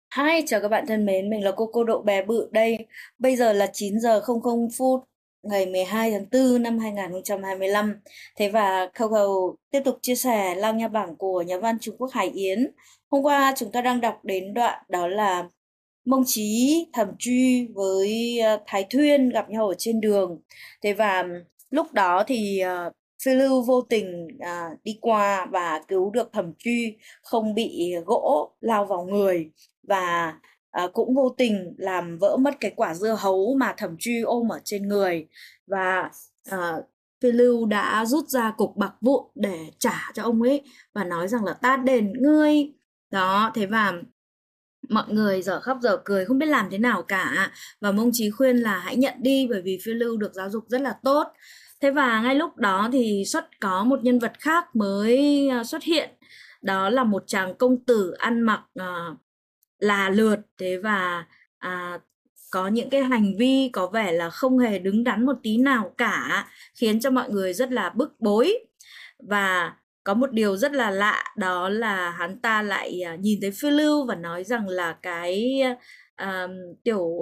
Hi, chào các bạn thân mến, mình là cô Độ Bé Bự đây. Bây giờ là 9 giờ 00 phút ngày 12 tháng 4 năm 2025. Thế và Coco tiếp tục chia sẻ Lang Nha Bảng của nhà văn Trung Quốc Hải Yến. Hôm qua chúng ta đang đọc đến đoạn đó là Mông Chí, Thẩm Truy với Thái Thuyên gặp nhau ở trên đường. Thế và lúc đó thì Phiêu Lưu vô tình đi qua và cứu được Thẩm Truy không bị gỗ lao vào người, và cũng vô tình làm vỡ mất cái quả dưa hấu mà Thẩm Truy ôm ở trên người, và à, Phiêu Lưu đã rút ra cục bạc vụn để trả cho ông ấy và nói rằng là ta đền ngươi. Đó, thế và mọi người dở khóc dở cười không biết làm thế nào cả, và Mông Chí khuyên là hãy nhận đi bởi vì Phiêu Lưu được giáo dục rất là tốt. Thế và ngay lúc đó thì có một nhân vật khác mới xuất hiện, đó là một chàng công tử ăn mặc là lượt, thế và à, có những cái hành vi có vẻ là không hề đứng đắn một tí nào cả, khiến cho mọi người rất là bức bối. Và có một điều rất là lạ, đó là hắn ta lại nhìn thấy phiêu lưu và nói rằng là cái à, tiểu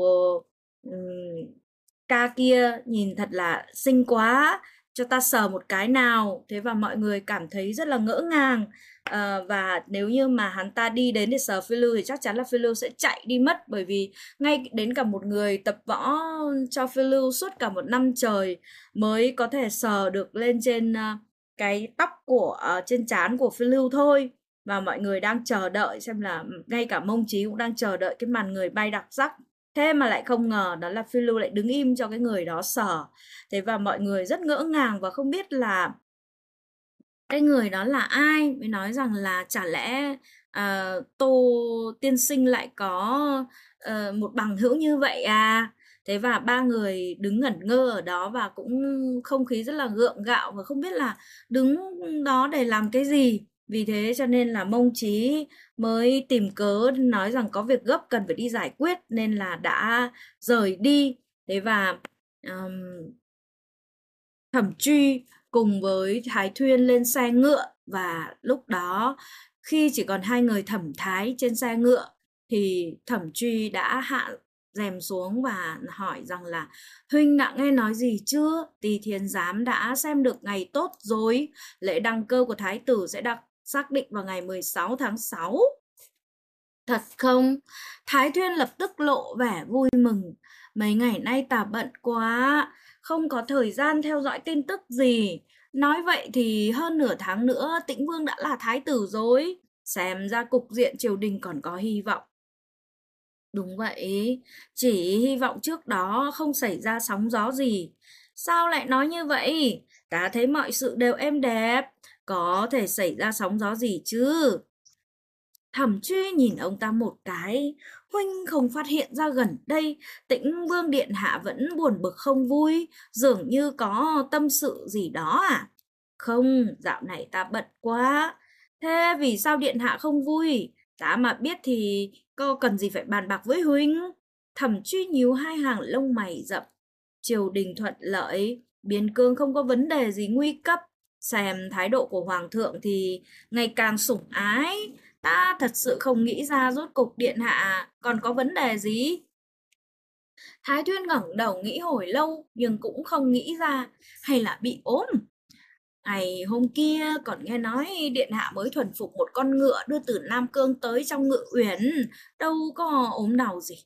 ca kia nhìn thật là xinh quá, cho ta sờ một cái nào. Thế và mọi người cảm thấy rất là ngỡ ngàng. Và nếu như mà hắn ta đi đến để sờ phiêu lưu thì chắc chắn là phiêu lưu sẽ chạy đi mất, bởi vì ngay đến cả một người tập võ cho phiêu lưu suốt cả một năm trời mới có thể sờ được lên trên cái tóc của trên trán của phiêu lưu thôi. Và mọi người đang chờ đợi xem là ngay cả Mông Chí cũng đang chờ đợi cái màn người bay đặc sắc. Thế mà lại không ngờ đó là phiêu lưu lại đứng im cho cái người đó sờ. Thế và mọi người rất ngỡ ngàng và không biết là cái người đó là ai, mới nói rằng là chả lẽ Tô tiên sinh lại có một bằng hữu như vậy à. Thế và ba người đứng ngẩn ngơ ở đó và cũng không khí rất là gượng gạo và không biết là đứng đó để làm cái gì. Vì thế cho nên là Mông Chí mới tìm cớ nói rằng có việc gấp cần phải đi giải quyết nên là đã rời đi. Thế và ờm, Thẩm Truy cùng với Thái Thuyên lên xe ngựa, và lúc đó khi chỉ còn hai người Thẩm Thái trên xe ngựa thì Thẩm Truy đã hạ rèm xuống và hỏi rằng là huynh đã nghe nói gì chưa? Tỳ Thiên Giám đã xem được ngày tốt rồi, lễ đăng cơ của Thái tử sẽ xác định vào ngày 16 tháng 6. Thật không? Thái Thuyên lập tức lộ vẻ vui mừng. Mấy ngày nay ta bận quá, không có thời gian theo dõi tin tức gì. Nói vậy thì hơn nửa tháng nữa Tĩnh Vương đã là thái tử rồi. Xem ra cục diện triều đình còn có hy vọng. Đúng vậy, chỉ hy vọng trước đó không xảy ra sóng gió gì. Sao lại nói như vậy? Ta thấy mọi sự đều êm đẹp, có thể xảy ra sóng gió gì chứ? Thẩm Truy nhìn ông ta một cái, huynh không phát hiện ra gần đây Tĩnh Vương điện hạ vẫn buồn bực không vui, dường như có tâm sự gì đó à? Không, dạo này ta bận quá. Thế vì sao điện hạ không vui? Ta mà biết thì có cần gì phải bàn bạc với huynh? Thẩm Truy nhíu hai hàng lông mày rậm. Triều đình thuận lợi, biên cương không có vấn đề gì nguy cấp. Xem thái độ của hoàng thượng thì ngày càng sủng ái. Ta thật sự không nghĩ ra rốt cục điện hạ còn có vấn đề gì. Thái Thuyên ngẩng đầu nghĩ hồi lâu nhưng cũng không nghĩ ra, hay là bị ốm. Ngày hôm kia còn nghe nói điện hạ mới thuần phục một con ngựa đưa từ Nam Cương tới trong Ngự Uyển, đâu có ốm đau gì.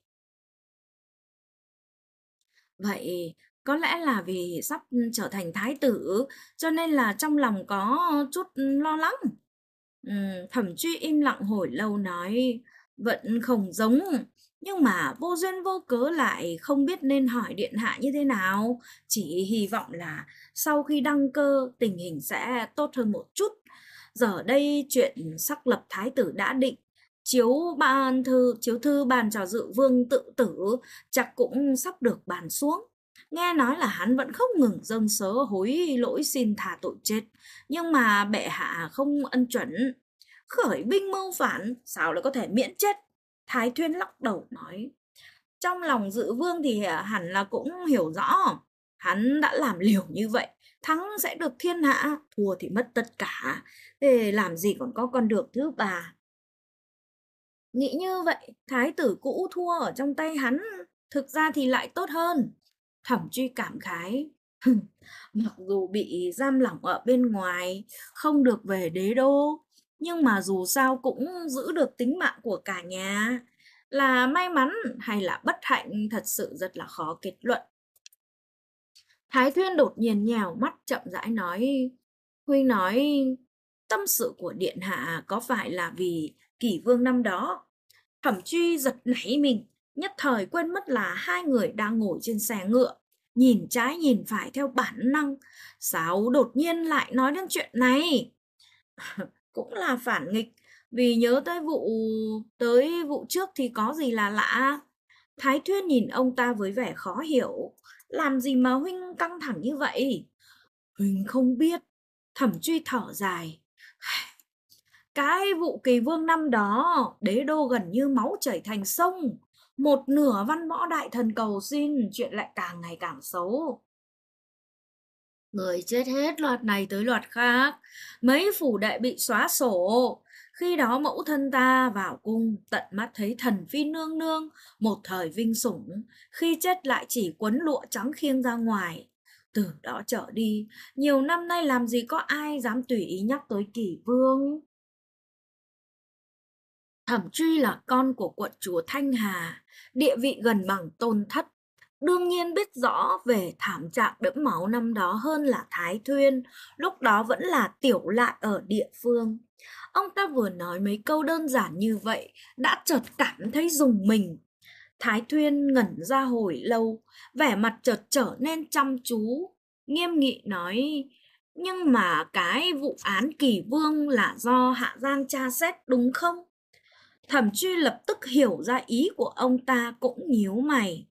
Vậy có lẽ là vì sắp trở thành thái tử, cho nên là trong lòng có chút lo lắng. Thẩm Truy im lặng hồi lâu nói, vẫn không giống, nhưng mà vô duyên vô cớ lại không biết nên hỏi điện hạ như thế nào. Chỉ hy vọng là sau khi đăng cơ tình hình sẽ tốt hơn một chút. Giờ đây chuyện xác lập thái tử đã định, chiếu thư bàn cho dự vương tự tử chắc cũng sắp được bàn xuống. Nghe nói là hắn vẫn không ngừng dâng sớ hối lỗi xin thả tội chết, nhưng mà bệ hạ không ân chuẩn. Khởi binh mưu phản sao lại có thể miễn chết? Thái Thuyên lắc đầu nói, trong lòng dự vương thì hẳn là cũng hiểu rõ, hắn đã làm liều như vậy, thắng sẽ được thiên hạ, thua thì mất tất cả, thế làm gì còn có con đường thứ ba. Nghĩ như vậy, thái tử cũ thua ở trong tay hắn, thực ra thì lại tốt hơn. Thẩm Truy cảm khái, mặc dù bị giam lỏng ở bên ngoài, không được về đế đô, nhưng mà dù sao cũng giữ được tính mạng của cả nhà. Là may mắn hay là bất hạnh thật sự rất là khó kết luận. Thái Thuyên đột nhiên nhèo mắt chậm rãi nói, Huynh nói tâm sự của điện hạ có phải là vì kỷ vương năm đó? Thẩm Truy giật nảy mình, nhất thời quên mất là hai người đang ngồi trên xe ngựa, nhìn trái nhìn phải theo bản năng. Sao đột nhiên lại nói đến chuyện này? Cũng là phản nghịch, vì nhớ tới vụ trước thì có gì là lạ. Thái Thuyên nhìn ông ta với vẻ khó hiểu, làm gì mà huynh căng thẳng như vậy? Huynh không biết. Thẩm Truy thở dài. Cái vụ Kỳ Vương năm đó, đế đô gần như máu chảy thành sông. Một nửa văn võ đại thần cầu xin, chuyện lại càng ngày càng xấu. Người chết hết loạt này tới loạt khác, mấy phủ đệ bị xóa sổ. Khi đó mẫu thân ta vào cung tận mắt thấy thần phi nương nương, một thời vinh sủng, khi chết lại chỉ quấn lụa trắng khiêng ra ngoài. Từ đó trở đi, nhiều năm nay làm gì có ai dám tùy ý nhắc tới Kỷ Vương. Thẩm Truy là con của quận chúa Thanh Hà, địa vị gần bằng tôn thất. Đương nhiên biết rõ về thảm trạng đẫm máu năm đó hơn là Thái Thuyên, lúc đó vẫn là tiểu lại ở địa phương. Ông ta vừa nói mấy câu đơn giản như vậy, đã chợt cảm thấy rùng mình. Thái Thuyên ngẩn ra hồi lâu, vẻ mặt chợt trở nên chăm chú, nghiêm nghị nói, nhưng mà cái vụ án Kỳ Vương là do Hạ Giang tra xét đúng không? Thẩm Truy lập tức hiểu ra ý của ông ta, cũng nhíu mày.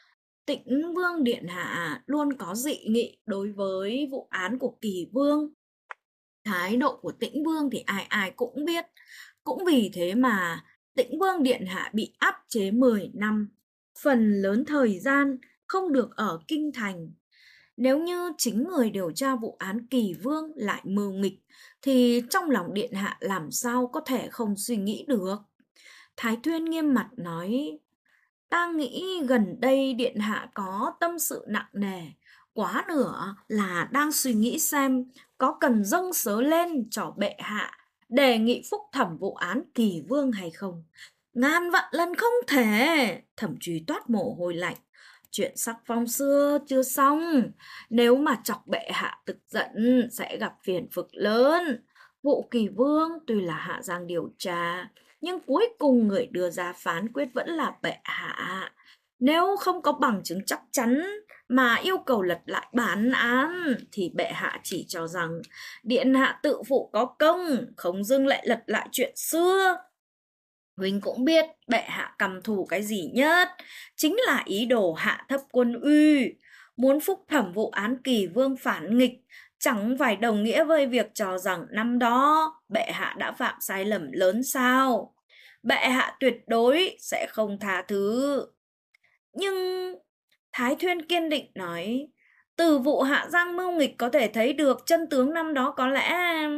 Tĩnh Vương Điện Hạ luôn có dị nghị đối với vụ án của Kỳ Vương. Thái độ của Tĩnh Vương thì ai ai cũng biết. Cũng vì thế mà Tĩnh Vương Điện Hạ bị áp chế 10 năm. Phần lớn thời gian không được ở kinh thành. Nếu như chính người điều tra vụ án Kỳ Vương lại mưu nghịch, thì trong lòng Điện Hạ làm sao có thể không suy nghĩ được. Thái Thuyên nghiêm mặt nói, ta nghĩ gần đây Điện Hạ có tâm sự nặng nề, quá nửa là đang suy nghĩ xem có cần dâng sớ lên cho bệ hạ, đề nghị phúc thẩm vụ án Kỳ Vương hay không. Ngàn vạn lần không thể. Thẩm Truy toát mồ hôi lạnh. Chuyện sắc phong xưa chưa xong, nếu mà chọc bệ hạ tức giận sẽ gặp phiền phức lớn. Vụ Kỳ Vương tuy là Hạ Giang điều tra, nhưng cuối cùng người đưa ra phán quyết vẫn là bệ hạ. Nếu không có bằng chứng chắc chắn mà yêu cầu lật lại bản án, thì bệ hạ chỉ cho rằng điện hạ tự phụ có công, không dưng lại lật lại chuyện xưa. Huynh cũng biết bệ hạ căm thù cái gì nhất, chính là ý đồ hạ thấp quân uy. Muốn phúc thẩm vụ án Kỳ Vương phản nghịch, chẳng phải đồng nghĩa với việc cho rằng năm đó bệ hạ đã phạm sai lầm lớn sao? Bệ hạ tuyệt đối sẽ không tha thứ. Nhưng Thái Thuyên kiên định nói, từ vụ Hạ Giang mưu nghịch có thể thấy được chân tướng năm đó có lẽ...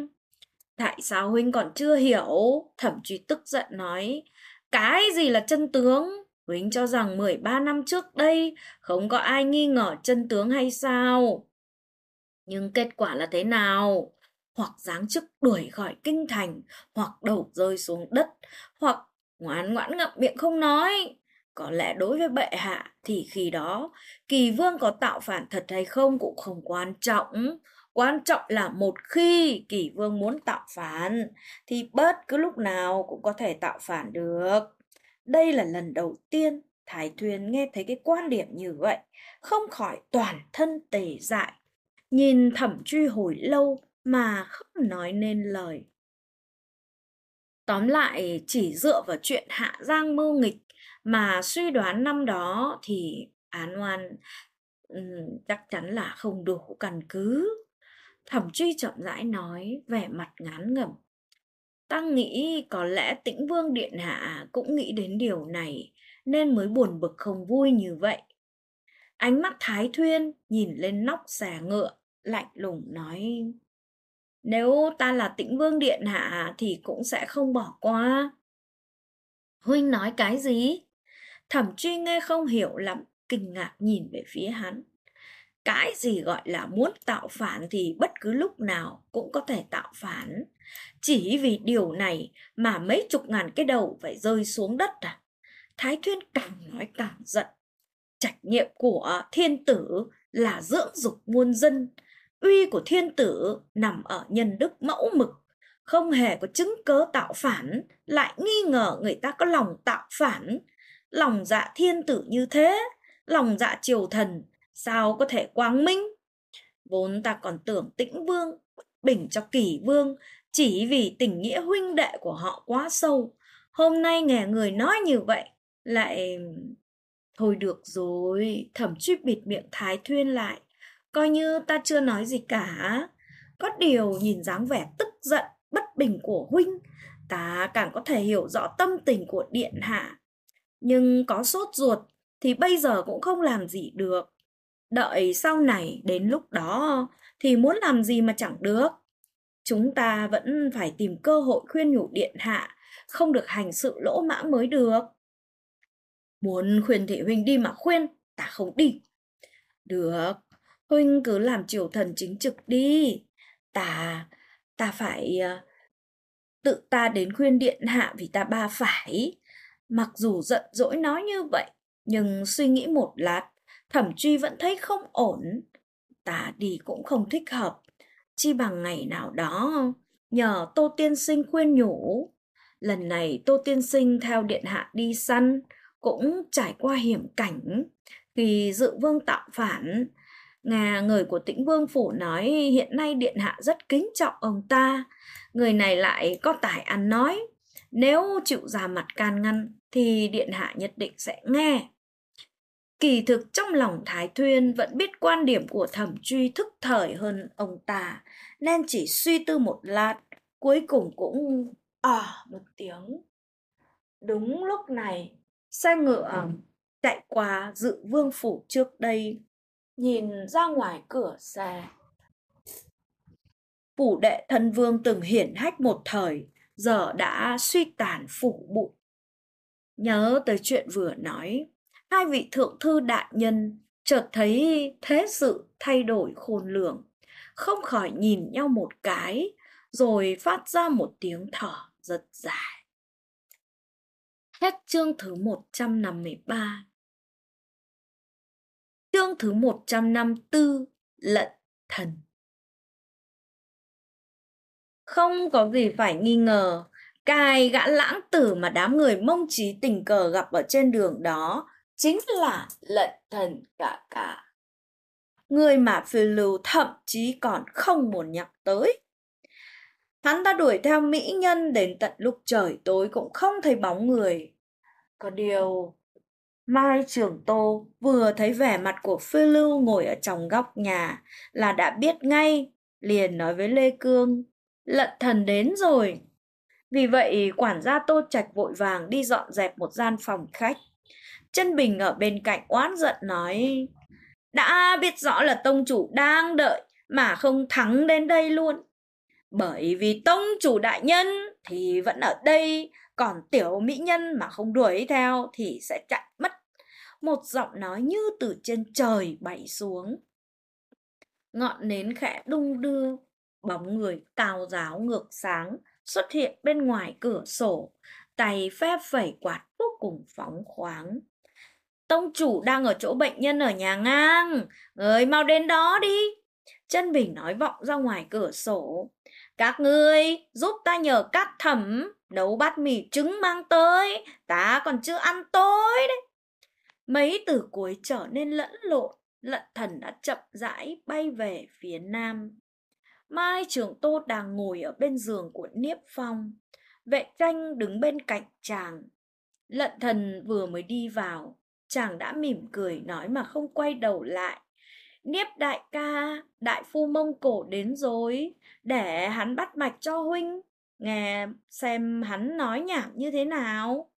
Tại sao huynh còn chưa hiểu? Thẩm Truy tức giận nói, cái gì là chân tướng? Huynh cho rằng 13 năm trước đây không có ai nghi ngờ chân tướng hay sao? Nhưng kết quả là thế nào? Hoặc giáng chức đuổi khỏi kinh thành, hoặc đầu rơi xuống đất, hoặc ngoan ngoãn ngậm miệng không nói. Có lẽ đối với bệ hạ thì khi đó Kỳ Vương có tạo phản thật hay không cũng không quan trọng. Quan trọng là một khi Kỳ Vương muốn tạo phản thì bất cứ lúc nào cũng có thể tạo phản được. Đây là lần đầu tiên Thái Thuyên nghe thấy cái quan điểm như vậy, không khỏi toàn thân tê dại. Nhìn Thẩm Truy hồi lâu mà không nói nên lời. Tóm lại, chỉ dựa vào chuyện Hạ Giang mưu nghịch mà suy đoán năm đó thì án oan chắc chắn là không đủ căn cứ. Thẩm Truy chậm rãi nói, vẻ mặt ngán ngẩm. Ta nghĩ có lẽ Tĩnh Vương Điện Hạ cũng nghĩ đến điều này, nên mới buồn bực không vui như vậy. Ánh mắt Thái Thuyên nhìn lên nóc xà ngựa, lạnh lùng nói, nếu ta là Tĩnh Vương Điện Hạ thì cũng sẽ không bỏ qua. Huynh nói cái gì? Thẩm Truy nghe không hiểu lắm, kinh ngạc nhìn về phía hắn. Cái gì gọi là muốn tạo phản thì bất cứ lúc nào cũng có thể tạo phản. Chỉ vì điều này mà mấy chục ngàn cái đầu phải rơi xuống đất à? Thái Thuyên càng nói càng giận. Trách nhiệm của thiên tử là dưỡng dục muôn dân. Uy của thiên tử nằm ở nhân đức mẫu mực. Không hề có chứng cớ tạo phản, lại nghi ngờ người ta có lòng tạo phản. Lòng dạ thiên tử như thế, lòng dạ triều thần, sao có thể quang minh? Vốn ta còn tưởng Tĩnh Vương bình cho Kỷ Vương chỉ vì tình nghĩa huynh đệ của họ quá sâu. Hôm nay nghe người nói như vậy, lại... Thôi được rồi, Thẩm Truy bịt miệng Thái Thuyên lại, coi như ta chưa nói gì cả. Có điều nhìn dáng vẻ tức giận, bất bình của huynh, ta càng có thể hiểu rõ tâm tình của điện hạ. Nhưng có sốt ruột thì bây giờ cũng không làm gì được. Đợi sau này đến lúc đó thì muốn làm gì mà chẳng được. Chúng ta vẫn phải tìm cơ hội khuyên nhủ điện hạ, không được hành sự lỗ mãng mới được. Muốn khuyên thì huynh đi mà khuyên, ta không đi. Được, huynh cứ làm triều thần chính trực đi. Ta phải tự ta đến khuyên điện hạ vì ta ba phải. Mặc dù giận dỗi nói như vậy, nhưng suy nghĩ một lát, Thẩm Truy vẫn thấy không ổn. Ta đi cũng không thích hợp, chi bằng ngày nào đó nhờ Tô tiên sinh khuyên nhủ. Lần này Tô tiên sinh theo điện hạ đi săn, cũng trải qua hiểm cảnh. Vì Dự Vương tạo phản, nghe người của Tĩnh Vương phủ nói hiện nay điện hạ rất kính trọng ông ta. Người này lại có tài ăn nói, nếu chịu ra mặt can ngăn thì điện hạ nhất định sẽ nghe. Kỳ thực trong lòng Thái Thuyên vẫn biết quan điểm của Thẩm Truy thức thời hơn ông ta, nên chỉ suy tư một lát, cuối cùng cũng một tiếng. Đúng lúc này, xe ngựa chạy qua Dự Vương phủ trước đây, nhìn ra ngoài cửa xe. Phủ đệ thân vương từng hiển hách một thời, giờ đã suy tàn phủ bụi. Nhớ tới chuyện vừa nói, hai vị thượng thư đại nhân chợt thấy thế sự thay đổi khôn lường, không khỏi nhìn nhau một cái, rồi phát ra một tiếng thở rất dài. Hết chương thứ 153. Chương thứ 154, Lận Thần. Không có gì phải nghi ngờ, cái gã lãng tử mà đám người Mông Trí tình cờ gặp ở trên đường đó chính là Lận Thần cả. Người mà phiêu lưu thậm chí còn không muốn nhắc tới. Hắn ta đuổi theo mỹ nhân đến tận lúc trời tối cũng không thấy bóng người. Có điều, Mai Trường Tô vừa thấy vẻ mặt của phiêu lưu ngồi ở trong góc nhà là đã biết ngay, liền nói với Lê Cương, Lận Thần đến rồi. Vì vậy quản gia Tô Trạch vội vàng đi dọn dẹp một gian phòng khách. Chân Bình ở bên cạnh oán giận nói, đã biết rõ là tông chủ đang đợi mà không thắng đến đây luôn. Bởi vì tông chủ đại nhân thì vẫn ở đây, còn tiểu mỹ nhân mà không đuổi theo thì sẽ chạy mất. Một giọng nói như từ trên trời bay xuống. Ngọn nến khẽ đung đưa, bóng người cao ráo ngược sáng xuất hiện bên ngoài cửa sổ, tay phép phẩy quạt vô cùng phóng khoáng. Tông chủ đang ở chỗ bệnh nhân ở nhà ngang, người mau đến đó đi. Chân Bình nói vọng ra ngoài cửa sổ. Các ngươi giúp ta nhờ các thẩm nấu bát mì trứng mang tới, ta còn chưa ăn tối đấy. Mấy từ cuối trở nên lẫn lộn, Lận Thần đã chậm rãi bay về phía nam. Mai Trường Tô đang ngồi ở bên giường của Niếp Phong. Vệ Tranh đứng bên cạnh chàng. Lận Thần vừa mới đi vào, chàng đã mỉm cười nói mà không quay đầu lại. Niếp đại ca, đại phu Mông Cổ đến rồi, để hắn bắt mạch cho huynh, nghe xem hắn nói nhảm như thế nào.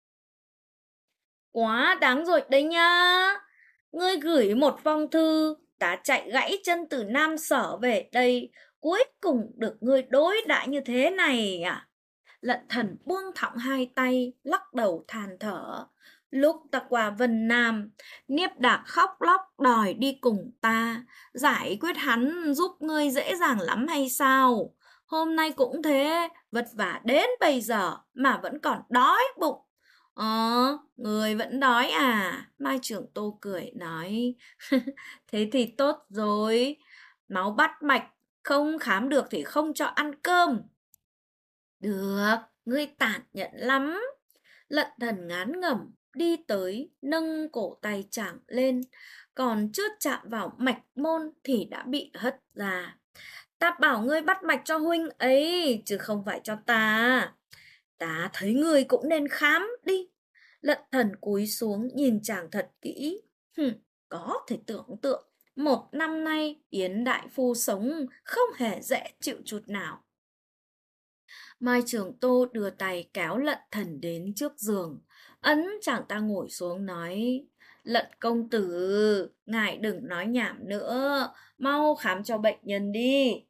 Quá đáng rồi đấy nhá, ngươi gửi một phong thư, ta chạy gãy chân từ Nam Sở về đây, cuối cùng được ngươi đối đãi như thế này à? Lận Thần buông thõng hai tay, lắc đầu than thở. Lúc ta qua Vân Nam, Niếp Đạc khóc lóc đòi đi cùng ta, giải quyết hắn giúp ngươi dễ dàng lắm hay sao? Hôm nay cũng thế, vất vả đến bây giờ mà vẫn còn đói bụng. Người vẫn đói à? Mai Trưởng Tô cười nói. Thế thì tốt rồi, máu bắt mạch, không khám được thì không cho ăn cơm. Được, ngươi tàn nhẫn lắm. Lận Thần ngán ngẩm đi tới, nâng cổ tay chàng lên, còn chưa chạm vào mạch môn thì đã bị hất ra. Ta bảo ngươi bắt mạch cho huynh ấy, chứ không phải cho ta. Ta thấy ngươi cũng nên khám đi. Lận Thần cúi xuống nhìn chàng thật kỹ. Có thể tưởng tượng, 1 năm nay Yến đại phu sống không hề dễ chịu chút nào. Mai Trường Tô đưa tay kéo Lận Thần đến trước giường, ấn chàng ta ngồi xuống nói: Lận công tử, ngài đừng nói nhảm nữa, mau khám cho bệnh nhân đi.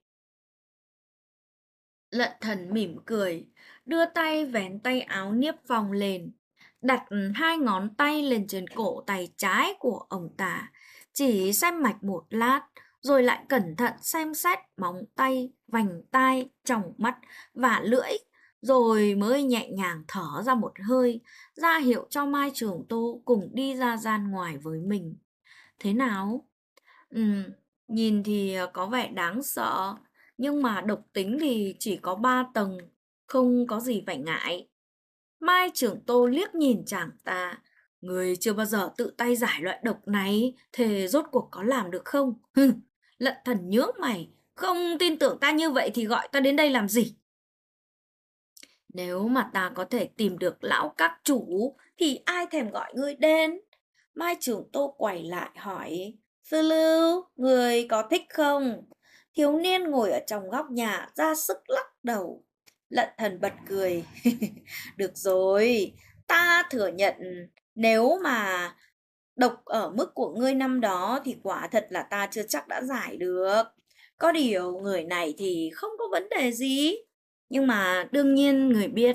Lận Thần mỉm cười, đưa tay vén tay áo Niếp Phong lên, đặt 2 ngón tay lên trên cổ tay trái của ông ta, chỉ xem mạch một lát, rồi lại cẩn thận xem xét móng tay, vành tai, tròng mắt và lưỡi, rồi mới nhẹ nhàng thở ra một hơi, ra hiệu cho Mai Trường Tô cùng đi ra gian ngoài với mình. Thế nào? Nhìn thì có vẻ đáng sợ, nhưng mà độc tính thì chỉ có 3 tầng, không có gì phải ngại. Mai Trường Tô liếc nhìn chàng ta. Người chưa bao giờ tự tay giải loại độc này, thế rốt cuộc có làm được không? Lận Thần nhướng mày, không tin tưởng ta như vậy thì gọi ta đến đây làm gì? Nếu mà ta có thể tìm được lão các chủ thì ai thèm gọi ngươi đến? Mai Trường Tô quay lại hỏi. Sư Lưu, người có thích không? Thiếu niên ngồi ở trong góc nhà ra sức lắc đầu. Lận Thần bật cười. Được rồi, ta thừa nhận, nếu mà độc ở mức của ngươi năm đó thì quả thật là ta chưa chắc đã giải được. Có điều người này thì không có vấn đề gì. Nhưng mà đương nhiên người biết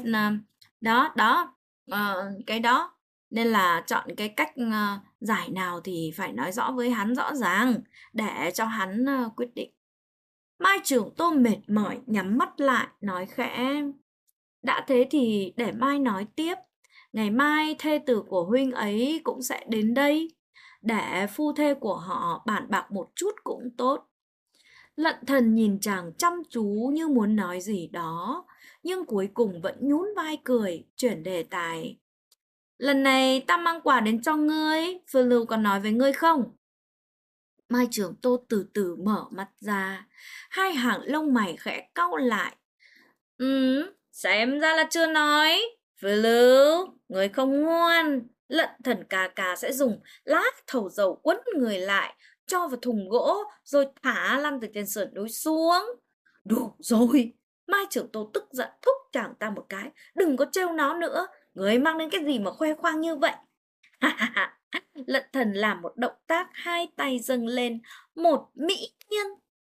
cái đó. Nên là chọn cái cách giải nào thì phải nói rõ với hắn rõ ràng để cho hắn quyết định. Mai Trường Tô mệt mỏi nhắm mắt lại nói khẽ. Đã thế thì để mai nói tiếp. Ngày mai thê tử của huynh ấy cũng sẽ đến đây. Để phu thê của họ bàn bạc một chút cũng tốt. Lận Thần nhìn chàng chăm chú như muốn nói gì đó, nhưng cuối cùng vẫn nhún vai cười, chuyển đề tài. Lần này ta mang quà đến cho ngươi, Phương Lưu còn nói với ngươi không? Mai Trường Tô từ từ mở mắt ra, 2 hàng lông mày khẽ cau lại. Xem ra là chưa nói. Phương Lưu, người không ngoan. Lận Thần ca ca sẽ dùng lá thầu dầu quấn người lại, cho vào thùng gỗ, rồi thả lăn từ trên sườn núi xuống. Đủ rồi. Mai Trường Tô tức giận thúc chàng ta một cái. Đừng có trêu nó nữa. Người mang đến cái gì mà khoe khoang như vậy? Lận Thần làm một động tác, 2 tay dâng lên, một mỹ nhân.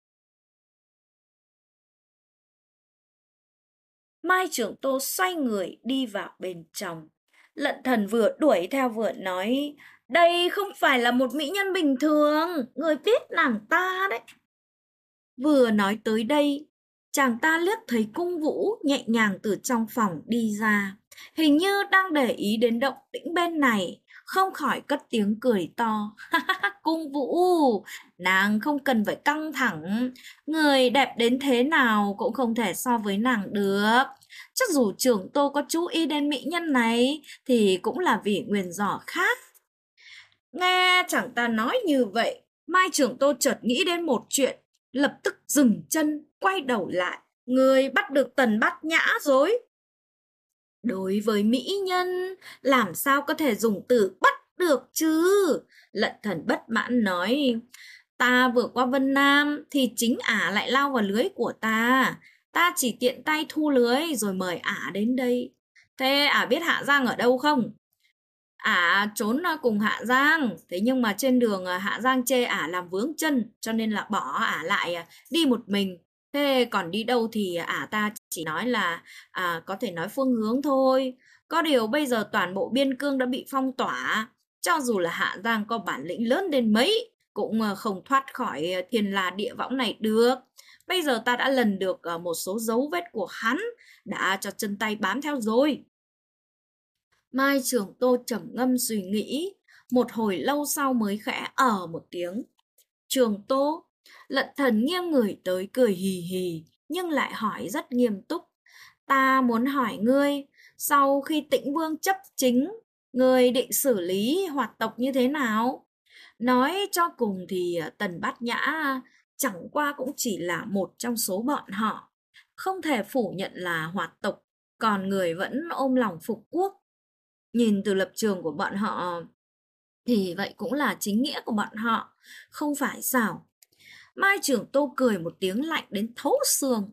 Mai Trường Tô xoay người đi vào bên trong. Lận Thần vừa đuổi theo vừa nói, đây không phải là một mỹ nhân bình thường, người biết nàng ta đấy. Vừa nói tới đây, chàng ta liếc thấy Cung Vũ nhẹ nhàng từ trong phòng đi ra, hình như đang để ý đến động tĩnh bên này, không khỏi cất tiếng cười to. Cung Vũ, nàng không cần phải căng thẳng, người đẹp đến thế nào cũng không thể so với nàng được. Chắc dù Trường Tô có chú ý đến mỹ nhân này thì cũng là vì nguyền rủa khác. Nghe chẳng ta nói như vậy, Mai Trường Tô chợt nghĩ đến một chuyện, lập tức dừng chân, quay đầu lại. Người bắt được Tần Bát Nhã rồi. Đối với mỹ nhân, làm sao có thể dùng từ bắt được chứ? Lận Thần bất mãn nói. Ta vừa qua Vân Nam thì chính ả lại lao vào lưới của ta. Ta chỉ tiện tay thu lưới rồi mời ả đến đây. Thế ả biết Hạ Giang ở đâu không? Ả trốn cùng Hạ Giang. Thế nhưng mà trên đường Hạ Giang chê ả làm vướng chân, cho nên là bỏ ả lại đi một mình. Thế còn đi đâu thì ta chỉ nói là có thể nói phương hướng thôi. Có điều bây giờ toàn bộ biên cương đã bị phong tỏa. Cho dù là Hạ Giang có bản lĩnh lớn đến mấy cũng không thoát khỏi thiên la địa võng này được. Bây giờ ta đã lần được một số dấu vết của hắn, đã cho chân tay bám theo rồi. Mai Trường Tô trầm ngâm suy nghĩ, một hồi lâu sau mới khẽ một tiếng. Trường Tô, Lận Thần nghiêng người tới cười hì hì, nhưng lại hỏi rất nghiêm túc. Ta muốn hỏi ngươi, sau khi Tĩnh Vương chấp chính, ngươi định xử lý hoạt tộc như thế nào? Nói cho cùng thì Tần Bát Nhã chẳng qua cũng chỉ là một trong số bọn họ. Không thể phủ nhận là hoạt tộc, còn người vẫn ôm lòng phục quốc. Nhìn từ lập trường của bọn họ thì vậy cũng là chính nghĩa của bọn họ, không phải sao? Mai Trường Tô cười một tiếng lạnh đến thấu xương.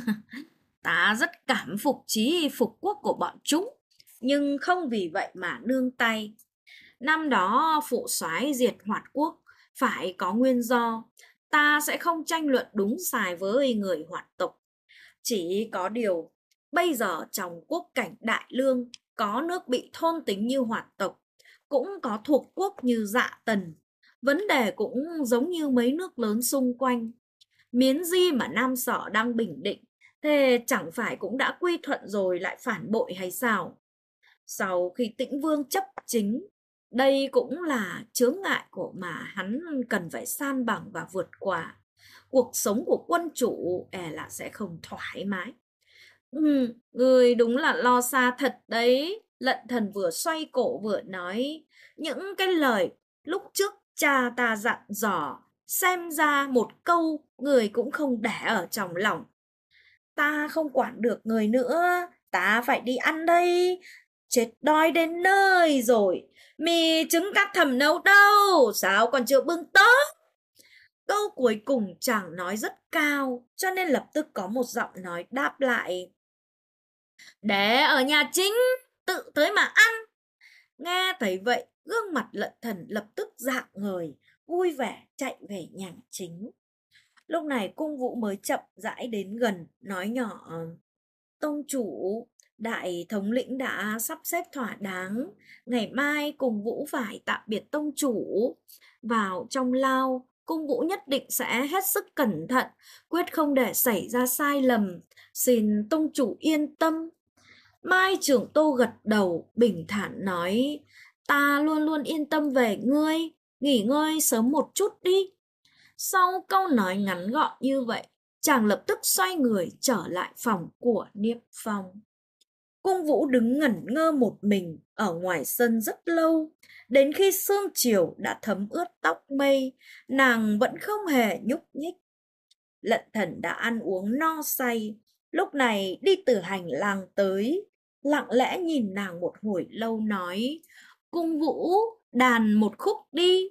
Ta rất cảm phục chí phục quốc của bọn chúng, nhưng không vì vậy mà nương tay. Năm đó phụ soái diệt Hoạt quốc phải có nguyên do, ta sẽ không tranh luận đúng sai với người Hoạt tộc. Chỉ có điều, bây giờ trong quốc cảnh đại lương, có nước bị thôn tính như Hoạt tộc, cũng có thuộc quốc như Dạ Tần. Vấn đề cũng giống như mấy nước lớn xung quanh. Miến Di mà Nam Sở đang bình định, thế chẳng phải cũng đã quy thuận rồi lại phản bội hay sao? Sau khi Tĩnh Vương chấp chính, đây cũng là chướng ngại của mà hắn cần phải san bằng và vượt qua. Cuộc sống của quân chủ là sẽ không thoải mái. Người đúng là lo xa thật đấy. Lận Thần vừa xoay cổ vừa nói những cái lời lúc trước cha ta dặn dò, xem ra một câu người cũng không để ở trong lòng. Ta không quản được người nữa, ta phải đi ăn đây. Chết đói đến nơi rồi. Mì trứng các thầm nấu đâu, sao còn chưa bưng tới? Câu cuối cùng chàng nói rất cao, cho nên lập tức có một giọng nói đáp lại. Để ở nhà chính, tự tới mà ăn. Nghe thấy vậy, gương mặt Lận Thần lập tức rạng ngời, vui vẻ chạy về nhà chính. Lúc này cung vũ mới chậm rãi đến gần, nói nhỏ. Tông chủ, đại thống lĩnh đã sắp xếp thỏa đáng. Ngày mai cung vũ phải tạm biệt tông chủ. Vào trong lao, cung vũ nhất định sẽ hết sức cẩn thận, quyết không để xảy ra sai lầm. Xin tông chủ yên tâm. Mai Trường Tô gật đầu, bình thản nói, ta luôn luôn yên tâm về ngươi, nghỉ ngơi sớm một chút đi. Sau câu nói ngắn gọn như vậy, chàng lập tức xoay người trở lại phòng của Niếp Phong. Cung Vũ đứng ngẩn ngơ một mình ở ngoài sân rất lâu, đến khi sương chiều đã thấm ướt tóc mây, nàng vẫn không hề nhúc nhích. Lận Thần đã ăn uống no say, lúc này đi từ hành lang tới, lặng lẽ nhìn nàng một hồi lâu nói, Cung Vũ, đàn một khúc đi.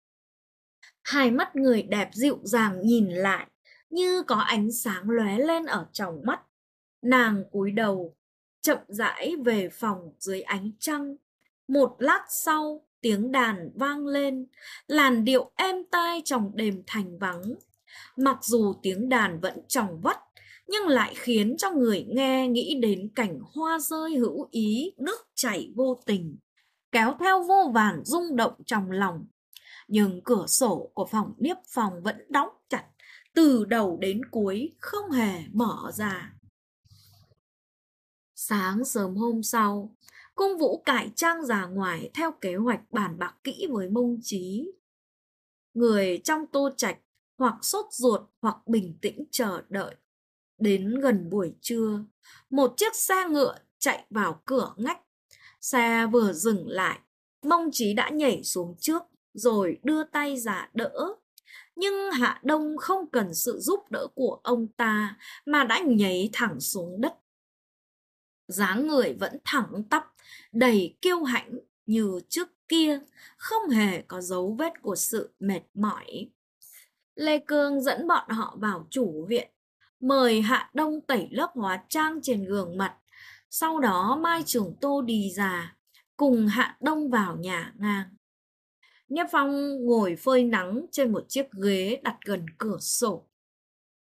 Hai mắt người đẹp dịu dàng nhìn lại, như có ánh sáng lóe lên ở trong mắt. Nàng cúi đầu, chậm rãi về phòng dưới ánh trăng. Một lát sau, tiếng đàn vang lên, làn điệu êm tai trong đêm thành vắng. Mặc dù tiếng đàn vẫn trong vắt, nhưng lại khiến cho người nghe nghĩ đến cảnh hoa rơi hữu ý, nước chảy vô tình, kéo theo vô vàn rung động trong lòng. Nhưng cửa sổ của phòng Niếp Phong vẫn đóng chặt, từ đầu đến cuối không hề mở ra. Sáng sớm hôm sau, Cung Vũ cải trang ra ngoài theo kế hoạch bàn bạc kỹ với Mông Chí. Người trong Tô Trạch hoặc sốt ruột hoặc bình tĩnh chờ đợi. Đến gần buổi trưa, một chiếc xe ngựa chạy vào cửa ngách. Xe vừa dừng lại, Mông Chí đã nhảy xuống trước rồi đưa tay ra đỡ. Nhưng Hạ Đông không cần sự giúp đỡ của ông ta mà đã nhảy thẳng xuống đất. Dáng người vẫn thẳng tắp, đầy kiêu hãnh như trước kia, không hề có dấu vết của sự mệt mỏi. Lê Cương dẫn bọn họ vào chủ viện, mời Hạ Đông tẩy lớp hóa trang trên gương mặt. Sau đó Mai Trường Tô đi ra, cùng Hạ Đông vào nhà ngang. Niếp Phong ngồi phơi nắng trên một chiếc ghế đặt gần cửa sổ.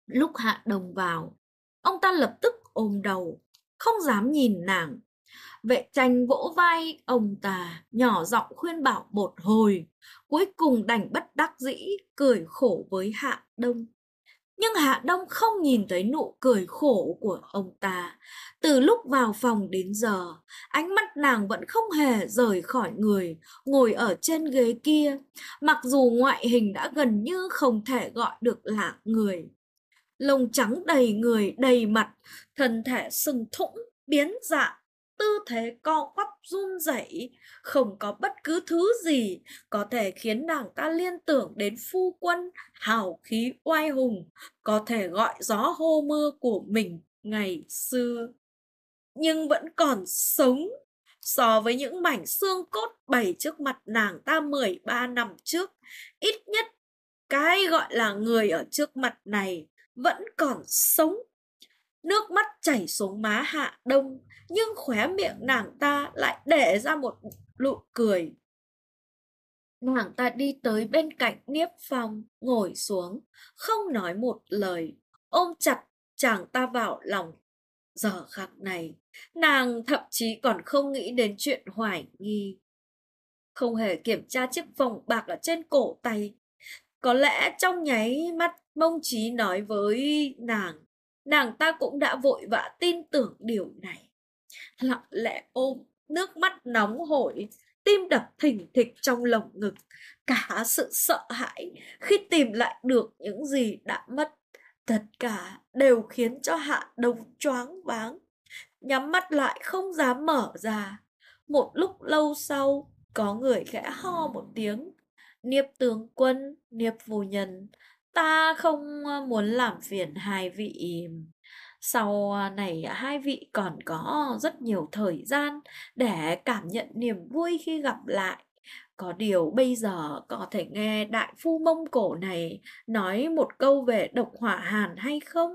Lúc Hạ Đông vào, ông ta lập tức ôm đầu, không dám nhìn nàng. Vệ tranh vỗ vai ông ta, nhỏ giọng khuyên bảo một hồi, cuối cùng đành bất đắc dĩ, cười khổ với Hạ Đông. Nhưng Hạ Đông không nhìn thấy nụ cười khổ của ông ta. Từ lúc vào phòng đến giờ, ánh mắt nàng vẫn không hề rời khỏi người, ngồi ở trên ghế kia, mặc dù ngoại hình đã gần như không thể gọi được là người. Lông trắng đầy người đầy mặt, thân thể sừng thủng, biến dạng, tư thế co quắp run rẩy, không có bất cứ thứ gì có thể khiến nàng ta liên tưởng đến phu quân hào khí oai hùng, có thể gọi gió hô mưa của mình ngày xưa. Nhưng vẫn còn sống, so với những mảnh xương cốt bày trước mặt nàng ta 13 năm trước, ít nhất cái gọi là người ở trước mặt này vẫn còn sống. Nước mắt chảy xuống má Hạ Đông, nhưng khóe miệng nàng ta lại để ra một nụ cười. Nàng ta đi tới bên cạnh Niếp Phong, ngồi xuống, không nói một lời, ôm chặt chàng ta vào lòng. Giờ khắc này, nàng thậm chí còn không nghĩ đến chuyện hoài nghi. Không hề kiểm tra chiếc vòng bạc ở trên cổ tay. Có lẽ trong nháy mắt Mông Chí nói với nàng ta cũng đã vội vã tin tưởng điều này. Lặng lẽ ôm, nước mắt nóng hổi, tim đập thình thịch trong lồng ngực. Cả sự sợ hãi khi tìm lại được những gì đã mất. Tất cả đều khiến cho Hạ Đông choáng váng, nhắm mắt lại không dám mở ra. Một lúc lâu sau, có người khẽ ho một tiếng. Niếp tướng quân, Niếp phu nhân, ta không muốn làm phiền hai vị. Sau này hai vị còn có rất nhiều thời gian để cảm nhận niềm vui khi gặp lại. Có điều bây giờ có thể nghe đại phu Mông Cổ này nói một câu về độc hỏa hàn hay không?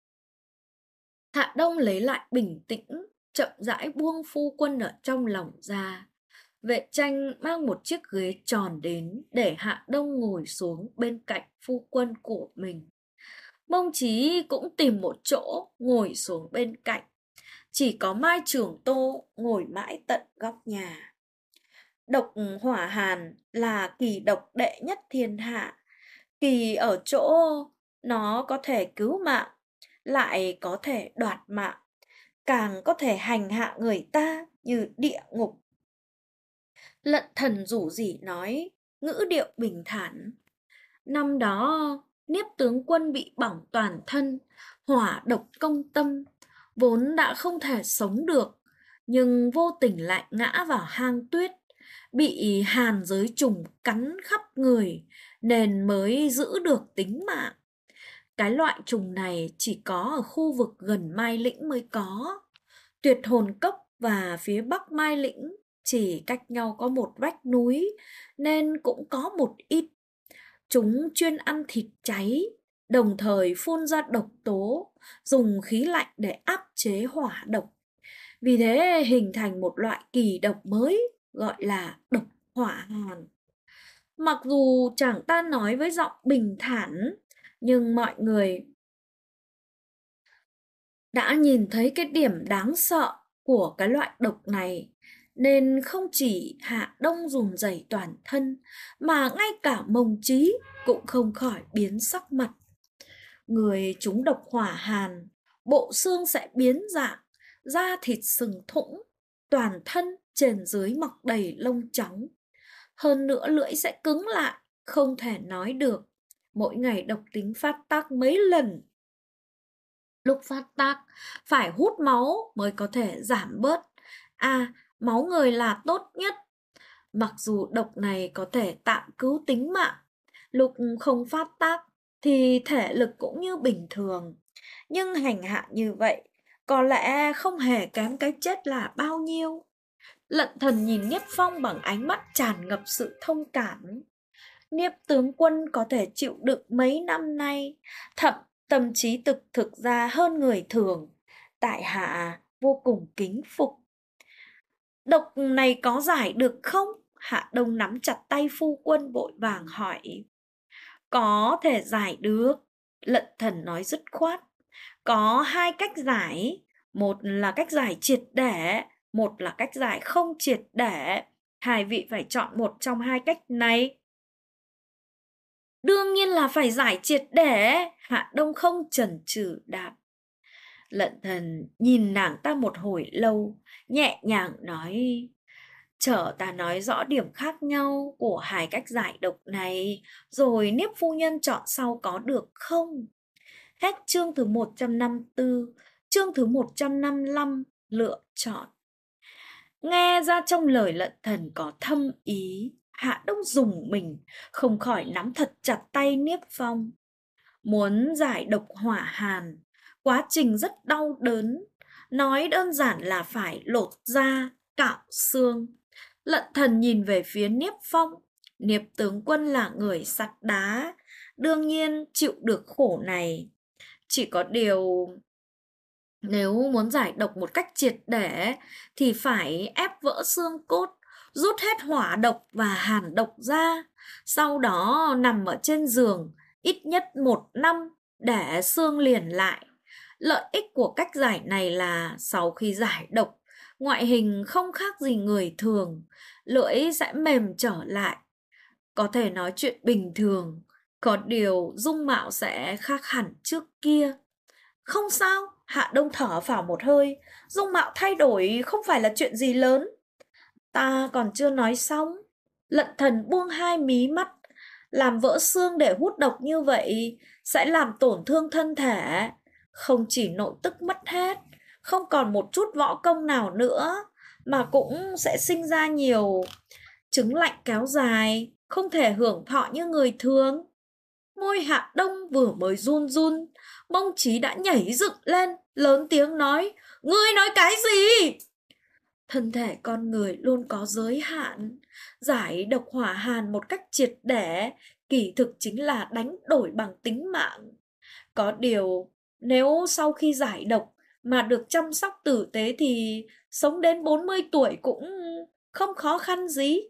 Hạ Đông lấy lại bình tĩnh, chậm rãi buông phu quân ở trong lòng ra. Vệ tranh mang một chiếc ghế tròn đến để Hạ Đông ngồi xuống bên cạnh phu quân của mình. Mông Chí cũng tìm một chỗ ngồi xuống bên cạnh. Chỉ có Mai Trường Tô ngồi mãi tận góc nhà. Độc hỏa hàn là kỳ độc đệ nhất thiên hạ. Kỳ ở chỗ nó có thể cứu mạng, lại có thể đoạt mạng, càng có thể hành hạ người ta như địa ngục. Lận Thần rủ rỉ nói, ngữ điệu bình thản. Năm đó, Niếp tướng quân bị bỏng toàn thân, hỏa độc công tâm, vốn đã không thể sống được, nhưng vô tình lại ngã vào hang tuyết, bị hàn giới trùng cắn khắp người, nên mới giữ được tính mạng. Cái loại trùng này chỉ có ở khu vực gần Mai Lĩnh mới có. Tuyệt Hồn Cốc và phía bắc Mai Lĩnh chỉ cách nhau có một vách núi, nên cũng có một ít. Chúng chuyên ăn thịt cháy, đồng thời phun ra độc tố, dùng khí lạnh để áp chế hỏa độc. Vì thế hình thành một loại kỳ độc mới gọi là độc hỏa hàn. Mặc dù chàng ta nói với giọng bình thản, nhưng mọi người đã nhìn thấy cái điểm đáng sợ của cái loại độc này, nên không chỉ Hạ Đông run rẩy toàn thân, mà ngay cả Mông Chí cũng không khỏi biến sắc mặt. Người chúng độc hỏa hàn, bộ xương sẽ biến dạng, da thịt sừng thủng, toàn thân trên dưới mọc đầy lông trắng. Hơn nữa lưỡi sẽ cứng lại, không thể nói được. Mỗi ngày độc tính phát tác mấy lần. Lúc phát tác, phải hút máu mới có thể giảm bớt. Máu người là tốt nhất. Mặc dù độc này có thể tạm cứu tính mạng, lúc không phát tác thì thể lực cũng như bình thường. Nhưng hành hạ như vậy, có lẽ không hề kém cái chết là bao nhiêu. Lận Thần nhìn Niếp Phong bằng ánh mắt tràn ngập sự thông cảm. Niếp tướng quân có thể chịu đựng mấy năm nay, tâm trí thực ra hơn người thường. Tại hạ vô cùng kính phục. Độc này có giải được không? Hạ Đông nắm chặt tay phu quân vội vàng hỏi. Có thể giải được, Lận Thần nói dứt khoát. Có hai cách giải, một là cách giải triệt để, một là cách giải không triệt để. Hai vị phải chọn một trong hai cách này. Đương nhiên là phải giải triệt để, Hạ Đông không chần chừ đáp. Lận Thần nhìn nàng ta một hồi lâu, nhẹ nhàng nói, chờ ta nói rõ điểm khác nhau của hai cách giải độc này, rồi Niếp phu nhân chọn sau có được không? Hết chương thứ 154, chương thứ 155, lựa chọn. Nghe ra trong lời Lận Thần có thâm ý, Hạ Đông rùng mình, không khỏi nắm thật chặt tay Niếp Phong. Muốn giải độc hỏa hàn, quá trình rất đau đớn, nói đơn giản là phải lột da, cạo xương. Lận Thần nhìn về phía Niếp Phong, Niếp tướng quân là người sắt đá, đương nhiên chịu được khổ này. Chỉ có điều, nếu muốn giải độc một cách triệt để thì phải ép vỡ xương cốt, rút hết hỏa độc và hàn độc ra, sau đó nằm ở trên giường ít nhất 1 năm để xương liền lại. Lợi ích của cách giải này là sau khi giải độc, ngoại hình không khác gì người thường, lưỡi sẽ mềm trở lại, có thể nói chuyện bình thường, có điều dung mạo sẽ khác hẳn trước kia. Không sao, Hạ Đông thở phào một hơi, dung mạo thay đổi không phải là chuyện gì lớn. Ta còn chưa nói xong. Lận Thần buông hai mí mắt, làm vỡ xương để hút độc như vậy sẽ làm tổn thương thân thể, không chỉ nội tức mất hết, không còn một chút võ công nào nữa, mà cũng sẽ sinh ra nhiều chứng lạnh kéo dài, không thể hưởng thọ như người thường. Môi Hạ Đông vừa mới run run, Mông Chí đã nhảy dựng lên, lớn tiếng nói, ngươi nói cái gì? Thân thể con người luôn có giới hạn, giải độc hỏa hàn một cách triệt để, kỳ thực chính là đánh đổi bằng tính mạng. Có điều, nếu sau khi giải độc mà được chăm sóc tử tế thì sống đến 40 tuổi cũng không khó khăn gì.